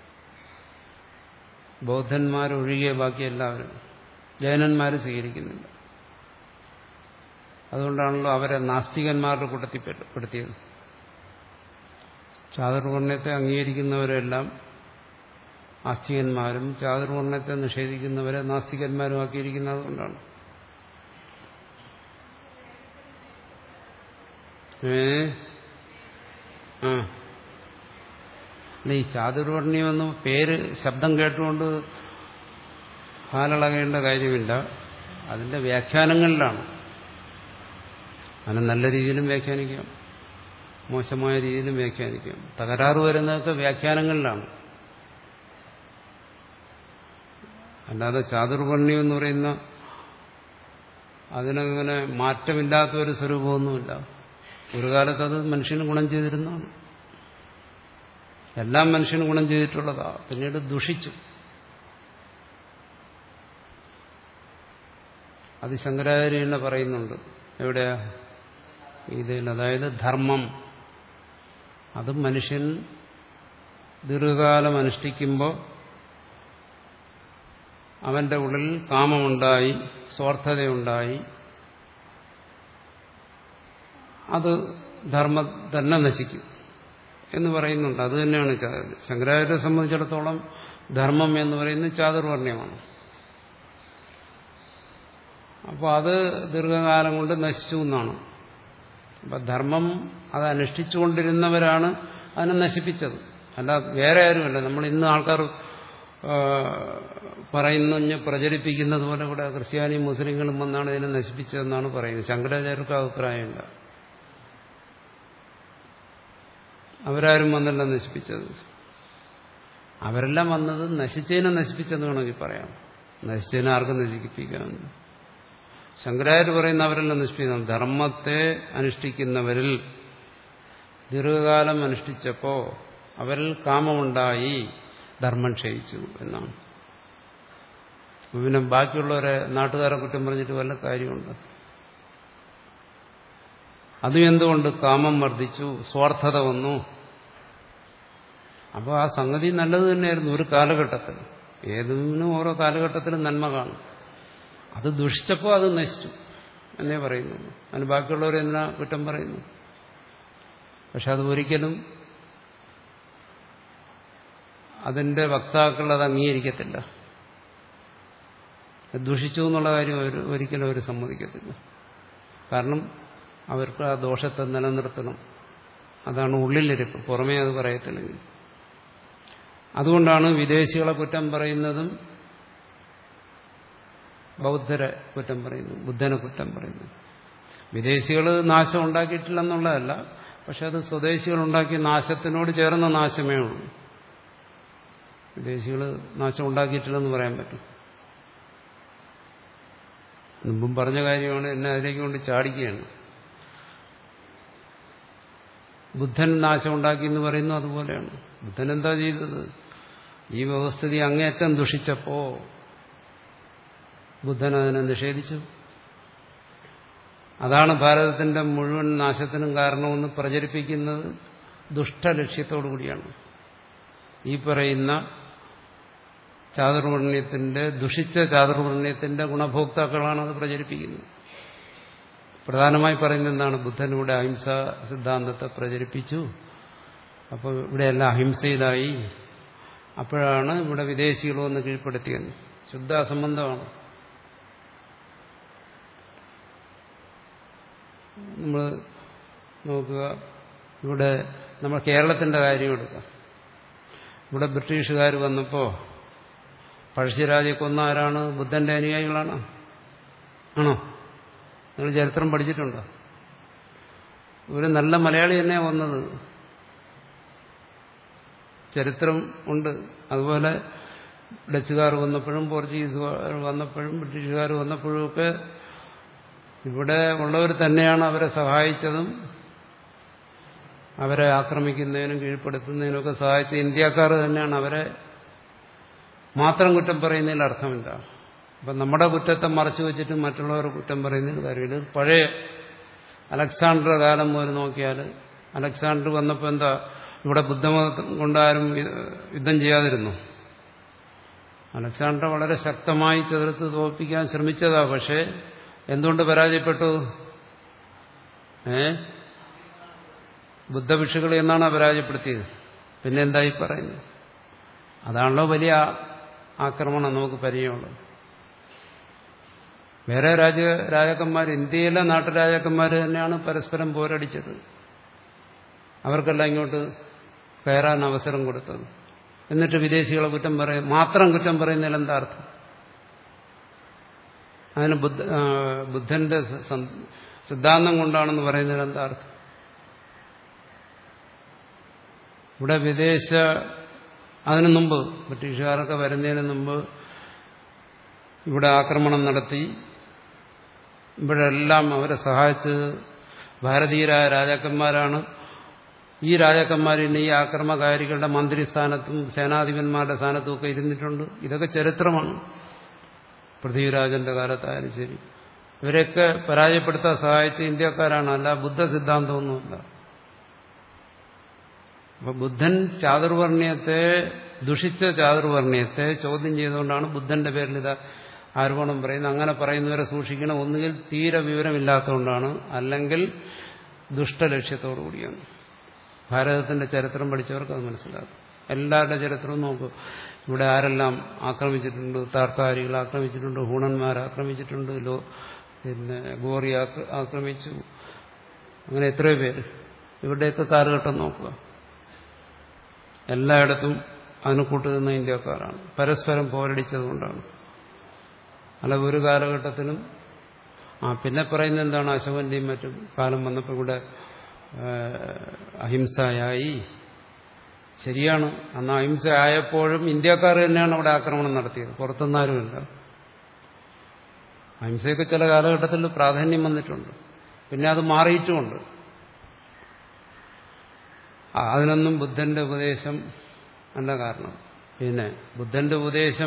ബൗദ്ധന്മാരൊഴികെ ബാക്കി എല്ലാവരും. ജൈനന്മാർ സ്വീകരിക്കുന്നില്ല. അതുകൊണ്ടാണല്ലോ അവരെ നാസ്തികന്മാരുടെ കൂട്ടത്തിൽ പെടുത്തിയത്. ചാതുർവർണ്ണയത്തെ അംഗീകരിക്കുന്നവരെല്ലാം ആസ്തികന്മാരും ചാതുർവർണ്ണയത്തെ നിഷേധിക്കുന്നവരെ നാസ്തികന്മാരും ആക്കിയിരിക്കുന്നത് കൊണ്ടാണ്. ഏ ആ ഈ ചാതുർവർണ്ണ്യമെന്ന് പേര് ശബ്ദം കേട്ടുകൊണ്ട് കാലളകേണ്ട കാര്യമില്ല. അതിന്റെ വ്യാഖ്യാനങ്ങളിലാണ്. അതിനെ നല്ല രീതിയിലും വ്യാഖ്യാനിക്കാം, മോശമായ രീതിയിലും വ്യാഖ്യാനിക്കാം. തകരാറ് വരുന്നതൊക്കെ വ്യാഖ്യാനങ്ങളിലാണ്. അല്ലാതെ ചാതുർവർണ്ണ്യം എന്ന് പറയുന്ന അതിനങ്ങനെ മാറ്റമില്ലാത്ത ഒരു സ്വരൂപമൊന്നുമില്ല. ഒരു കാലത്ത് അത് മനുഷ്യന് ഗുണം ചെയ്തിരുന്നതാണ്. എല്ലാം മനുഷ്യന് ഗുണം ചെയ്തിട്ടുള്ളതാ. പിന്നീട് ദുഷിച്ചു. അത് ശങ്കരാചാര്യ തന്നെ പറയുന്നുണ്ട്. എവിടെയാ? ഇതിൽ. അതായത് ധർമ്മം അത് മനുഷ്യൻ ദീർഘകാലം അനുഷ്ഠിക്കുമ്പോൾ അവന്റെ ഉള്ളിൽ കാമമുണ്ടായി, സ്വാർത്ഥതയുണ്ടായി. അത് ധർമ്മം തന്നെ നശിക്കും എന്ന് പറയുന്നുണ്ട്. അത് തന്നെയാണ് ശങ്കരാചാര്യരെ സംബന്ധിച്ചിടത്തോളം ധർമ്മം എന്ന് പറയുന്നത് ചാതുർവർണ്ണ്യമാണ്. അപ്പോൾ അത് ദീർഘകാലം കൊണ്ട് നശിച്ചു എന്നാണ്. അപ്പം ധർമ്മം അത് അനുഷ്ഠിച്ചുകൊണ്ടിരുന്നവരാണ് അതിനെ നശിപ്പിച്ചത്. അല്ല വേറെ ആരുമല്ല. നമ്മൾ ഇന്ന് ആൾക്കാർ പറയുന്ന പ്രചരിപ്പിക്കുന്നത് പോലെ ഇവിടെ ക്രിസ്ത്യാനിയും മുസ്ലിങ്ങളും വന്നാണ് ഇതിനെ നശിപ്പിച്ചതെന്നാണ് പറയുന്നത്. ശങ്കരാചാര്യർക്ക് അഭിപ്രായമില്ല. അവരാരും വന്നല്ല നശിപ്പിച്ചത്. അവരെല്ലാം വന്നത് നശിച്ചതിനെ നശിപ്പിച്ചെന്ന് വേണമെങ്കിൽ പറയാം. നശിച്ചതിനെ ആർക്കും നശിപ്പിക്കാമെന്ന്. ശങ്കരാചാര്യ പറയുന്ന അവരെല്ലാം നശിപ്പിക്കണം. ധർമ്മത്തെ അനുഷ്ഠിക്കുന്നവരിൽ ദീർഘകാലം അനുഷ്ഠിച്ചപ്പോൾ അവരിൽ കാമമുണ്ടായി, ധർമ്മം ക്ഷയിച്ചു എന്നാണ്. പിന്നെ ബാക്കിയുള്ളവരെ നാട്ടുകാരെ കുറ്റം പറഞ്ഞിട്ട് വല്ല കാര്യമുണ്ട്? അതും എന്തുകൊണ്ട്? കാമം വർദ്ധിച്ചു, സ്വാർത്ഥത വന്നു. അപ്പോൾ ആ സംഗതി നല്ലത് തന്നെയായിരുന്നു ഒരു കാലഘട്ടത്തിൽ. ഏതിനും ഓരോ കാലഘട്ടത്തിലും നന്മ കാണും. അത് ദുഷിച്ചപ്പോൾ അത് നശിച്ചു എന്നേ പറയുന്നുള്ളൂ. അതിന് ബാക്കിയുള്ളവരെ എന്തിനാ കുറ്റം പറയുന്നു? പക്ഷെ അത് ഒരിക്കലും അതിന്റെ വക്താക്കൾ അത് അംഗീകരിക്കത്തില്ല. ദുഷിച്ചു എന്നുള്ള കാര്യം അവർ ഒരിക്കലും അവർ സമ്മതിക്കത്തില്ല. കാരണം അവർക്ക് ആ ദോഷത്തെ നിലനിർത്തണം. അതാണ് ഉള്ളിലിരിപ്പ്. പുറമേ അത് പറയത്തില്ലെങ്കിൽ. അതുകൊണ്ടാണ് വിദേശികളെ കുറ്റം പറയുന്നതും ബൗദ്ധരെ കുറ്റം പറയുന്നു, ബുദ്ധനെ കുറ്റം പറയുന്നു. വിദേശികൾ നാശം ഉണ്ടാക്കിയിട്ടില്ലെന്നുള്ളതല്ല. പക്ഷെ അത് സ്വദേശികൾ ഉണ്ടാക്കിയ നാശത്തിനോട് ചേർന്ന നാശമേ ഉള്ളൂ. വിദേശികൾ നാശം ഉണ്ടാക്കിയിട്ടില്ലെന്ന് പറയാൻ പറ്റും. മുമ്പും പറഞ്ഞ കാര്യമാണ്. എന്നെ അതിലേക്ക് കൊണ്ട് ചാടിക്കുകയാണ്. ബുദ്ധൻ നാശം ഉണ്ടാക്കി എന്ന് പറയുന്നു. അതുപോലെയാണ്. ബുദ്ധൻ എന്താ ചെയ്തത്? ഈ വ്യവസ്ഥിതി അങ്ങേയറ്റം ദുഷിച്ചപ്പോ ബുദ്ധൻ അതിനെ നിഷേധിച്ചു. അതാണ് ഭാരതത്തിന്റെ മുഴുവൻ നാശത്തിനും കാരണമെന്ന് പ്രചരിപ്പിക്കുന്നത് ദുഷ്ടലക്ഷ്യത്തോടു കൂടിയാണ്. ഈ പറയുന്ന ചാതുർവർണ്ണ്യത്തിന്റെ, ദുഷിച്ച ചാതുർവർണ്ണ്യത്തിന്റെ ഗുണഭോക്താക്കളാണ് അത് പ്രചരിപ്പിക്കുന്നത്. പ്രധാനമായി പറയുന്നത് എന്താണ്? ബുദ്ധനിവിടെ അഹിംസാ സിദ്ധാന്തത്തെ പ്രചരിപ്പിച്ചു. അപ്പോൾ ഇവിടെയെല്ലാം അഹിംസയിലായി. അപ്പോഴാണ് ഇവിടെ വിദേശികൾ വന്ന് കീഴ്പ്പെടുത്തിയത്. ശുദ്ധ അസംബന്ധമാണ്. നമ്മൾ നോക്കുക, ഇവിടെ നമ്മൾ കേരളത്തിന്റെ കാര്യം എടുക്കാം. ഇവിടെ ബ്രിട്ടീഷുകാർ വന്നപ്പോൾ പഴശ്ശിരാജയെ കൊന്ന ആരാണ്? ബുദ്ധന്റെ അനുയായികളാണ്. ആണോ? നിങ്ങൾ ചരിത്രം പഠിച്ചിട്ടുണ്ടോ? ഒരു നല്ല മലയാളി തന്നെയാണ് വന്നത്. ചരിത്രം ഉണ്ട്. അതുപോലെ ഡച്ചുകാർ വന്നപ്പോഴും പോർച്ചുഗീസുകാർ വന്നപ്പോഴും ബ്രിട്ടീഷുകാർ വന്നപ്പോഴും ഒക്കെ ഇവിടെ ഉള്ളവർ തന്നെയാണ് അവരെ സഹായിച്ചതും അവരെ ആക്രമിക്കുന്നതിനും കീഴ്പ്പെടുത്തുന്നതിനൊക്കെ സഹായിച്ച ഇന്ത്യക്കാർ തന്നെയാണ്. അവരെ മാത്രം കുറ്റം പറയുന്നതിൽ അർത്ഥമില്ല. അപ്പം നമ്മുടെ കുറ്റത്തെ മറച്ചു വെച്ചിട്ട് മറ്റുള്ളവരെ കുറ്റം പറയുന്നതിന് കാര്യമില്ല. പഴയ അലക്സാണ്ടർ കാലം മുതൽ നോക്കിയാൽ അലക്സാണ്ടർ വന്നപ്പോൾ എന്താ ഇവിടെ ബുദ്ധമതം കൊണ്ടാരും യുദ്ധം ചെയ്യാതിരുന്നു? അലക്സാണ്ടർ വളരെ ശക്തമായി ചെറുത്ത് തോൽപ്പിക്കാൻ ശ്രമിച്ചതാ. പക്ഷേ എന്തുകൊണ്ട് പരാജയപ്പെട്ടു? ഏ ബുദ്ധഭിക്ഷുക്കളെ എന്നാണ് പരാജയപ്പെടുത്തിയത്. പിന്നെ എന്തായി പറയുന്നത്? അതാണല്ലോ വലിയ ആക്രമണം നമുക്ക് പരിചയമുള്ളത്. വേറെ രാജ രാജാക്കന്മാർ, ഇന്ത്യയിലെ നാട്ടുരാജാക്കന്മാർ തന്നെയാണ് പരസ്പരം പോരടിച്ചത്. അവർക്കെല്ലാം ഇങ്ങോട്ട് കയറാൻ അവസരം കൊടുത്തത്. എന്നിട്ട് വിദേശികളെ കുറ്റം പറയും, മാത്രം കുറ്റം പറയുന്നതിൽ എന്താ അർത്ഥം? അതിന് ബുദ്ധ ബുദ്ധന്റെ സിദ്ധാന്തം കൊണ്ടാണെന്ന് പറയുന്നതിൽ എന്താ അർത്ഥം? ഇവിടെ വിദേശ അതിനു മുമ്പ് ബ്രിട്ടീഷുകാരൊക്കെ വരുന്നതിന് മുമ്പ് ഇവിടെ ആക്രമണം നടത്തി. ഇവിടെ എല്ലാം അവരെ സഹായിച്ച് ഭാരതീയരായ രാജാക്കന്മാരാണ്. ഈ രാജാക്കന്മാരിന് ഈ ആക്രമകാരികളുടെ മന്ത്രിസ്ഥാനത്തും സേനാധിപന്മാരുടെ സ്ഥാനത്തും ഒക്കെ ഇരുന്നിട്ടുണ്ട്. ഇതൊക്കെ ചരിത്രമാണ്. പൃഥ്വിരാജന്റെ കാലത്തായാലും ശരി, ഇവരെയൊക്കെ പരാജയപ്പെടുത്താൻ സഹായിച്ച ഇന്ത്യക്കാരാണ്, അല്ല ബുദ്ധ സിദ്ധാന്തമൊന്നുമല്ല. അപ്പൊ ബുദ്ധൻ ചാതുർവർണ്ണയത്തെ, ദുഷിച്ച ചാതുർവർണ്ണയത്തെ ചോദ്യം ചെയ്തുകൊണ്ടാണ് ബുദ്ധന്റെ പേരിൽ ഇത് ആരോപണം പറയുന്നത്. അങ്ങനെ പറയുന്നവരെ സൂക്ഷിക്കണം. ഒന്നുകിൽ തീരെ വിവരമില്ലാത്തതുകൊണ്ടാണ്, അല്ലെങ്കിൽ ദുഷ്ടലക്ഷ്യത്തോടു കൂടിയാണ്. ഭാരതത്തിന്റെ ചരിത്രം പഠിച്ചവർക്ക് അത് മനസ്സിലാക്കും. എല്ലാവരുടെ ചരിത്രവും നോക്കൂ. ഇവിടെ ആരെല്ലാം ആക്രമിച്ചിട്ടുണ്ട്? താർക്കാരികൾ ആക്രമിച്ചിട്ടുണ്ട്, ഹൂണന്മാർ ആക്രമിച്ചിട്ടുണ്ട്, ലോ പിന്നെ ഗോറി ആക്രമിച്ചു. അങ്ങനെ എത്രയോ പേര്. ഇവിടെയൊക്കെ കാലഘട്ടം നോക്കുക. എല്ലായിടത്തും അതിന് കൂട്ടുനിന്ന ഇന്ത്യക്കാരാണ്. പരസ്പരം പോരടിച്ചതുകൊണ്ടാണ്. അല്ല ഒരു കാലഘട്ടത്തിലും ആ പിന്നെ പറയുന്നത് എന്താണ്, അശോകന്റെയും മറ്റും കാലം വന്നപ്പോൾ ഇവിടെ അഹിംസയായി. ശരിയാണ്, അന്ന് അഹിംസ ആയപ്പോഴും ഇന്ത്യക്കാർ തന്നെയാണ് അവിടെ ആക്രമണം നടത്തിയത്, പുറത്തുനിന്നാരുമില്ല. അഹിംസയൊക്കെ ചില കാലഘട്ടത്തിൽ പ്രാധാന്യം വന്നിട്ടുണ്ട്, പിന്നെ അത് മാറിയിട്ടുമുണ്ട്. അതിനൊന്നും ബുദ്ധന്റെ ഉപദേശം അല്ല കാരണം. പിന്നെ ബുദ്ധന്റെ ഉപദേശം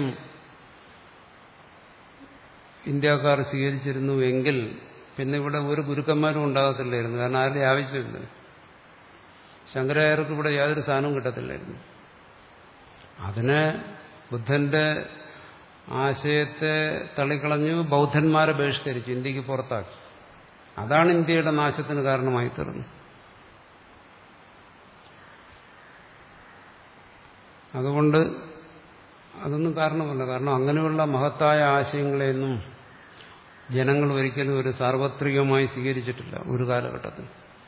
ഇന്ത്യക്കാർ സ്വീകരിച്ചിരുന്നുവെങ്കിൽ പിന്നെ ഇവിടെ ഒരു ഗുരുക്കന്മാരും ഉണ്ടാകത്തില്ലായിരുന്നു. കാരണം ആരുടെ ആവശ്യമില്ല. ശങ്കരാചാര്യർക്ക് ഇവിടെ യാതൊരു സ്ഥാനവും കിട്ടത്തില്ലായിരുന്നു. അതിനെ ബുദ്ധന്റെ ആശയത്തെ തള്ളിക്കളഞ്ഞു ബൗദ്ധന്മാരെ ബഹിഷ്കരിച്ചു, ഇന്ത്യക്ക് പുറത്താക്കി. അതാണ് ഇന്ത്യയുടെ നാശത്തിന് കാരണമായി തീർന്നത്. അതുകൊണ്ട് അതൊന്നും കാരണമല്ല. കാരണം അങ്ങനെയുള്ള മഹത്തായ ആശയങ്ങളെയൊന്നും ജനങ്ങൾ ഒരിക്കലും ഒരു സാർവത്രികമായി സ്വീകരിച്ചിട്ടില്ല ഒരു കാലഘട്ടത്തിൽ.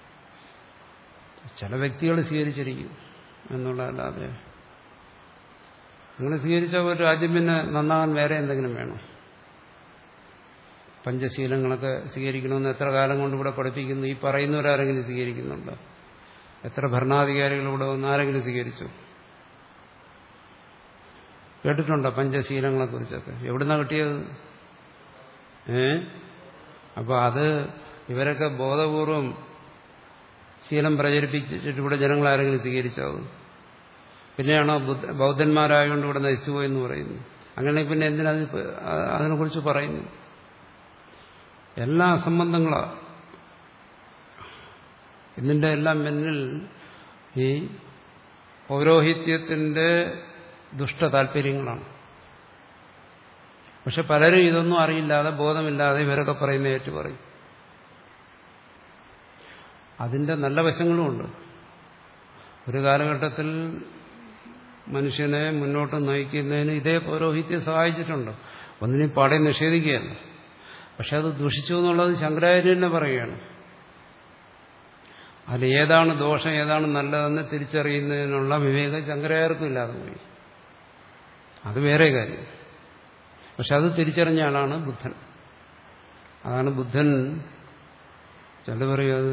ചില വ്യക്തികൾ സ്വീകരിച്ചിരിക്കും എന്നുള്ളതല്ലാതെ അങ്ങനെ സ്വീകരിച്ച ഒരു രാജ്യം പിന്നെ നന്നാകാൻ വേറെ എന്തെങ്കിലും വേണം. പഞ്ചശീലങ്ങളൊക്കെ സ്വീകരിക്കണമെന്ന് എത്ര കാലം കൊണ്ട് ഇവിടെ പഠിപ്പിക്കുന്നു. ഈ പറയുന്നവരാരെങ്കിലും സ്വീകരിക്കുന്നുണ്ടോ? എത്ര ഭരണാധികാരികൾ ഇവിടെ വന്ന് ആരെങ്കിലും സ്വീകരിച്ചു? കേട്ടിട്ടുണ്ടോ പഞ്ചശീലങ്ങളെ കുറിച്ചൊക്കെ? എവിടുന്നാ കിട്ടിയത്? ഏ അപ്പൊ അത് ഇവരൊക്കെ ബോധപൂർവം ശീലം പ്രചരിപ്പിച്ചിട്ട് ഇവിടെ ജനങ്ങൾ ആരെങ്കിലും സ്വീകരിച്ചാവും? പിന്നെയാണോ ബൗദ്ധന്മാരായതുകൊണ്ട് ഇവിടെ നശിച്ചുപോയെന്ന് പറയുന്നു? അങ്ങനെ പിന്നെ എന്തിനാ അതിനെക്കുറിച്ച് പറയുന്നു? എല്ലാ അസംബന്ധങ്ങളാ. ഇതിന്റെ എല്ലാം പിന്നിൽ ഈ പൗരോഹിത്യത്തിന്റെ ദുഷ്ട താല്പര്യങ്ങളാണ്. പക്ഷെ പലരും ഇതൊന്നും അറിയില്ലാതെ, ബോധമില്ലാതെ ഇവരൊക്കെ പറയുന്ന ഏറ്റു പറയും. അതിന്റെ നല്ല വശങ്ങളുമുണ്ട്. ഒരു കാലഘട്ടത്തിൽ മനുഷ്യനെ മുന്നോട്ട് നയിക്കുന്നതിന് ഇതേ പൗരോഹിത്യം സഹായിച്ചിട്ടുണ്ട്. ഒന്നിനും പാടെ നിഷേധിക്കുകയല്ല. പക്ഷെ അത് ദുഷിച്ചു എന്നുള്ളത് ശങ്കരാചാര്യൻ തന്നെ പറയുകയാണ്. അതിൽ ഏതാണ് ദോഷം ഏതാണ് നല്ലതെന്ന് തിരിച്ചറിയുന്നതിനുള്ള വിവേകം ശങ്കരാചാര്യർക്കും ഇല്ലാതെ പോയി. അത് വേറെ കാര്യം. പക്ഷെ അത് തിരിച്ചറിഞ്ഞ ആളാണ് ബുദ്ധൻ. അതാണ് ബുദ്ധൻ. ചില പറയും അത്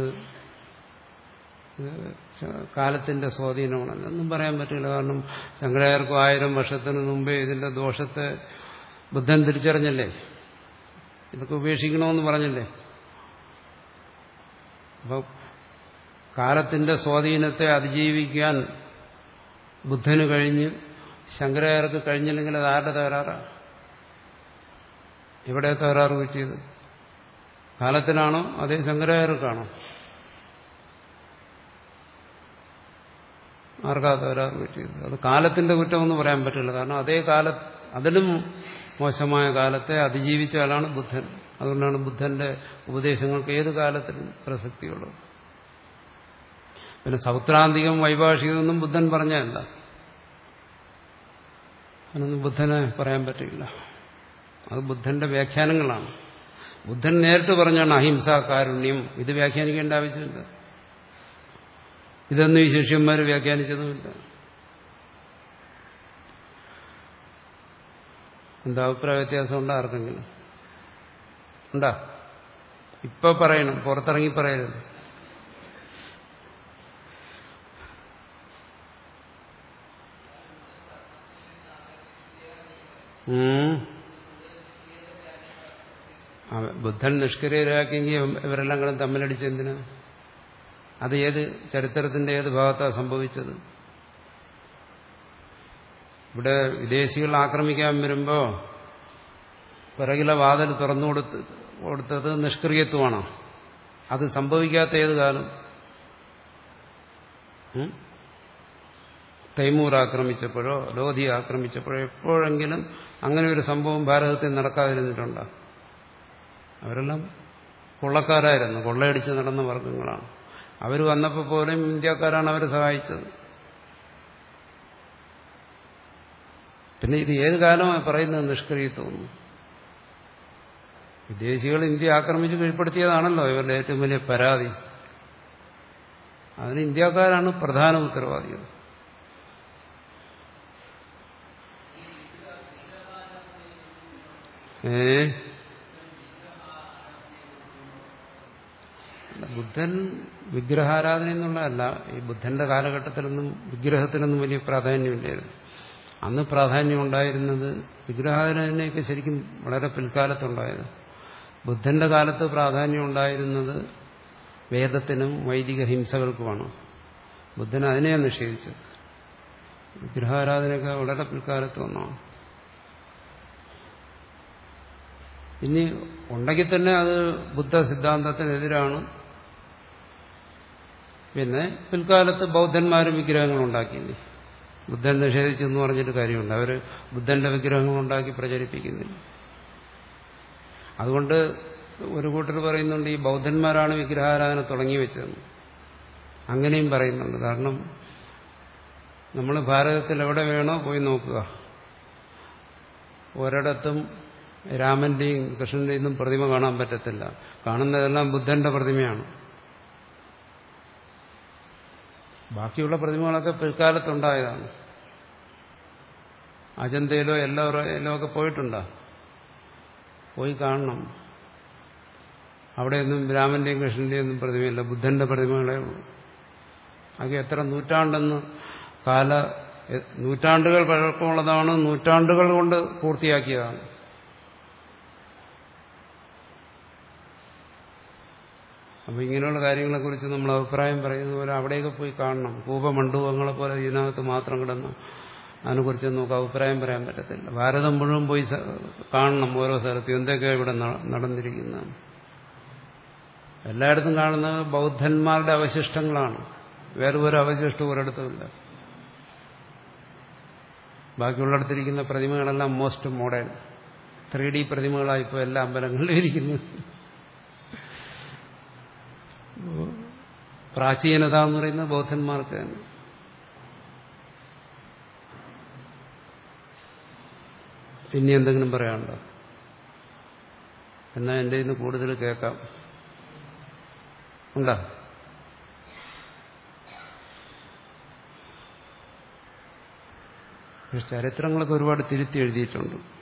കാലത്തിന്റെ സ്വാധീനമാണ്. ഒന്നും പറയാൻ പറ്റില്ല. കാരണം ശങ്കരാചാര്യർക്കും ആയിരം വർഷത്തിന് മുമ്പേ ഇതിന്റെ ദോഷത്തെ ബുദ്ധൻ തിരിച്ചറിഞ്ഞല്ലേ, ഇതൊക്കെ ഉപേക്ഷിക്കണമെന്ന് പറഞ്ഞല്ലേ. അപ്പൊ കാലത്തിന്റെ സ്വാധീനത്തെ അതിജീവിക്കാൻ ബുദ്ധന് കഴിഞ്ഞ് ശങ്കരാചാര്യർക്ക് കഴിഞ്ഞില്ലെങ്കിൽ അത് ആരുടെ തകരാറാണ്? എവിടെ തകരാറ് പറ്റിയത്? കാലത്തിനാണോ അതേ ശങ്കരാചാര്യർക്കാണോ? ആർക്കാ തകരാറ് പറ്റിയത്? അത് കാലത്തിന്റെ കുറ്റമെന്ന് പറയാൻ പറ്റില്ല. കാരണം അതേ കാല അതിലും മോശമായ കാലത്തെ അതിജീവിച്ച ആളാണ് ബുദ്ധൻ. അതുകൊണ്ടാണ് ബുദ്ധന്റെ ഉപദേശങ്ങൾക്ക് ഏത് കാലത്തിലും പ്രസക്തിയുള്ളത്. പിന്നെ സൗത്രാന്തികം വൈഭാഷികമൊന്നും ബുദ്ധൻ പറഞ്ഞതല്ല. അതിനൊന്നും ബുദ്ധനെ പറയാൻ പറ്റില്ല. അത് ബുദ്ധന്റെ വ്യാഖ്യാനങ്ങളാണ്. ബുദ്ധൻ നേരിട്ട് പറഞ്ഞാണ് അഹിംസ, കാരുണ്യം. ഇത് വ്യാഖ്യാനിക്കേണ്ട ആവശ്യമില്ല. ഇതൊന്നും ഈ ശിഷ്യന്മാർ വ്യാഖ്യാനിച്ചതുമില്ല. എന്താ അഭിപ്രായ വ്യത്യാസം ഉണ്ടോ ആർക്കെങ്കിലും? ഉണ്ടാ? ഇപ്പൊ പറയണം, പുറത്തിറങ്ങി പറയരുത്. ബുദ്ധൻ നിഷ്ക്രിയരാക്കിയെങ്കിൽ ഇവരെല്ലാം കൂടെ തമ്മിലടിച്ചെന്തിനാ? അത് ഏത് ചരിത്രത്തിന്റെ ഏത് ഭാഗത്താണ് സംഭവിച്ചത്? ഇവിടെ വിദേശികൾ ആക്രമിക്കാൻ വരുമ്പോ പിറകിലെ വാതിൽ തുറന്നു കൊടുത്ത് കൊടുത്തത് നിഷ്ക്രിയത്വമാണോ? അത് സംഭവിക്കാത്ത ഏത് കാലം? തൈമൂർ ആക്രമിച്ചപ്പോഴോ ലോധി ആക്രമിച്ചപ്പോഴോ എപ്പോഴെങ്കിലും അങ്ങനെ ഒരു സംഭവം ഭാരതത്തിൽ നടക്കാതിരുന്നിട്ടുണ്ടോ? അവരെല്ലാം കൊള്ളക്കാരായിരുന്നു, കൊള്ളയടിച്ച് നടന്ന വർഗങ്ങളാണ്. അവർ വന്നപ്പോൾ പോലും ഇന്ത്യക്കാരാണ് അവരെ സഹായിച്ചത്. പിന്നെ ഇത് ഏത് കാലമാണ് പറയുന്നത് നിഷ്ക്രിയത്വം? വിദേശികൾ ഇന്ത്യ ആക്രമിച്ച് കീഴ്പ്പെടുത്തിയതാണല്ലോ ഇവരുടെ ഏറ്റവും വലിയ പരാതി. അതിന് ഇന്ത്യക്കാരാണ് പ്രധാന ഉത്തരവാദികൾ. ഏ ബുദ്ധൻ വിഗ്രഹാരാധന എന്നുള്ളതല്ല. ഈ ബുദ്ധന്റെ കാലഘട്ടത്തിലൊന്നും വിഗ്രഹത്തിനൊന്നും വലിയ പ്രാധാന്യമില്ലായിരുന്നു. അന്ന് പ്രാധാന്യം ഉണ്ടായിരുന്നത് വിഗ്രഹാരാധനയൊക്കെ ശരിക്കും വളരെ പിൽക്കാലത്തുണ്ടായത്. ബുദ്ധന്റെ കാലത്ത് പ്രാധാന്യം ഉണ്ടായിരുന്നത് വേദത്തിനും വൈദിക ഹിംസകൾക്കുമാണ്. ബുദ്ധൻ അതിനെയാണ് നിഷേധിച്ചത്. വിഗ്രഹാരാധനയൊക്കെ വളരെ പിൽക്കാലത്ത് വന്നതാണ്. ഇനി ഉണ്ടെങ്കിൽ തന്നെ അത് ബുദ്ധ സിദ്ധാന്തത്തിനെതിരാണ്. പിന്നെ പിൽക്കാലത്ത് ബൗദ്ധന്മാരും വിഗ്രഹങ്ങൾ ഉണ്ടാക്കിയില്ലേ? ബുദ്ധൻ നിഷേധിച്ചെന്ന് പറഞ്ഞിട്ട് കാര്യമുണ്ട്. അവർ ബുദ്ധന്റെ വിഗ്രഹങ്ങൾ ഉണ്ടാക്കി പ്രചരിപ്പിക്കുന്നില്ല. അതുകൊണ്ട് ഒരു കൂട്ടർ പറയുന്നുണ്ട് ഈ ബൗദ്ധന്മാരാണ് വിഗ്രഹാരാധന തുടങ്ങി വെച്ചതെന്ന്. അങ്ങനെയും പറയുന്നുണ്ട്. കാരണം നമ്മൾ ഭാരതത്തിൽ എവിടെ വേണോ പോയി നോക്കുക, ഒരിടത്തും രാമന്റെയും കൃഷ്ണന്റെയും ഒന്നും പ്രതിമ കാണാൻ പറ്റത്തില്ല. കാണുന്നതെല്ലാം ബുദ്ധന്റെ പ്രതിമയാണ്. ബാക്കിയുള്ള പ്രതിമകളൊക്കെ പിൽക്കാലത്തുണ്ടായതാണ്. അജന്തയിലോ എല്ലാവരിലോ ഒക്കെ പോയിട്ടുണ്ടോ? പോയി കാണണം. അവിടെയൊന്നും രാമന്റെയും കൃഷ്ണന്റെയും ഒന്നും പ്രതിമയില്ല, ബുദ്ധന്റെ പ്രതിമകളെ ഉള്ളൂ. അത് എത്ര നൂറ്റാണ്ടെന്ന് കാല നൂറ്റാണ്ടുകൾ പഴക്കമുള്ളതാണ്, നൂറ്റാണ്ടുകൾ കൊണ്ട് പൂർത്തിയാക്കിയതാണ്. അപ്പൊ ഇങ്ങനെയുള്ള കാര്യങ്ങളെക്കുറിച്ച് നമ്മൾ അഭിപ്രായം പറയുന്ന പോലെ അവിടെയൊക്കെ പോയി കാണണം. കൂപമണ്ഡൂപങ്ങളെ പോലെ ഇതിനകത്ത് മാത്രം കിടന്ന് അതിനെക്കുറിച്ച് നമുക്ക് അഭിപ്രായം പറയാൻ പറ്റത്തില്ല. ഭാരതം മുഴുവൻ പോയി കാണണം, ഓരോ സ്ഥലത്തും എന്തൊക്കെയാണ് ഇവിടെ നടന്നിരിക്കുന്നത്. എല്ലായിടത്തും കാണുന്നത് ബൗദ്ധന്മാരുടെ അവശിഷ്ടങ്ങളാണ്. വേറെ ഒരു അവശിഷ്ടവും ഒരിടത്തുമില്ല. ബാക്കിയുള്ളിടത്തിരിക്കുന്ന പ്രതിമകളെല്ലാം മോസ്റ്റ് മോഡേൺ ത്രീ ഡി പ്രതിമകളായിപ്പോൾ എല്ലാ അമ്പലങ്ങളിലും ഇരിക്കുന്നു. പ്രാചീനത എന്ന് പറയുന്നത് ബൗദ്ധന്മാർക്ക് തന്നെ. ഇനി എന്തെങ്കിലും പറയാനുണ്ടോ? എന്നാൽ എൻ്റെ ഇന്ന് കൂടുതൽ കേൾക്കാം. ഉണ്ടോ? ചരിത്രങ്ങളൊക്കെ ഒരുപാട് തിരുത്തി എഴുതിയിട്ടുണ്ട്.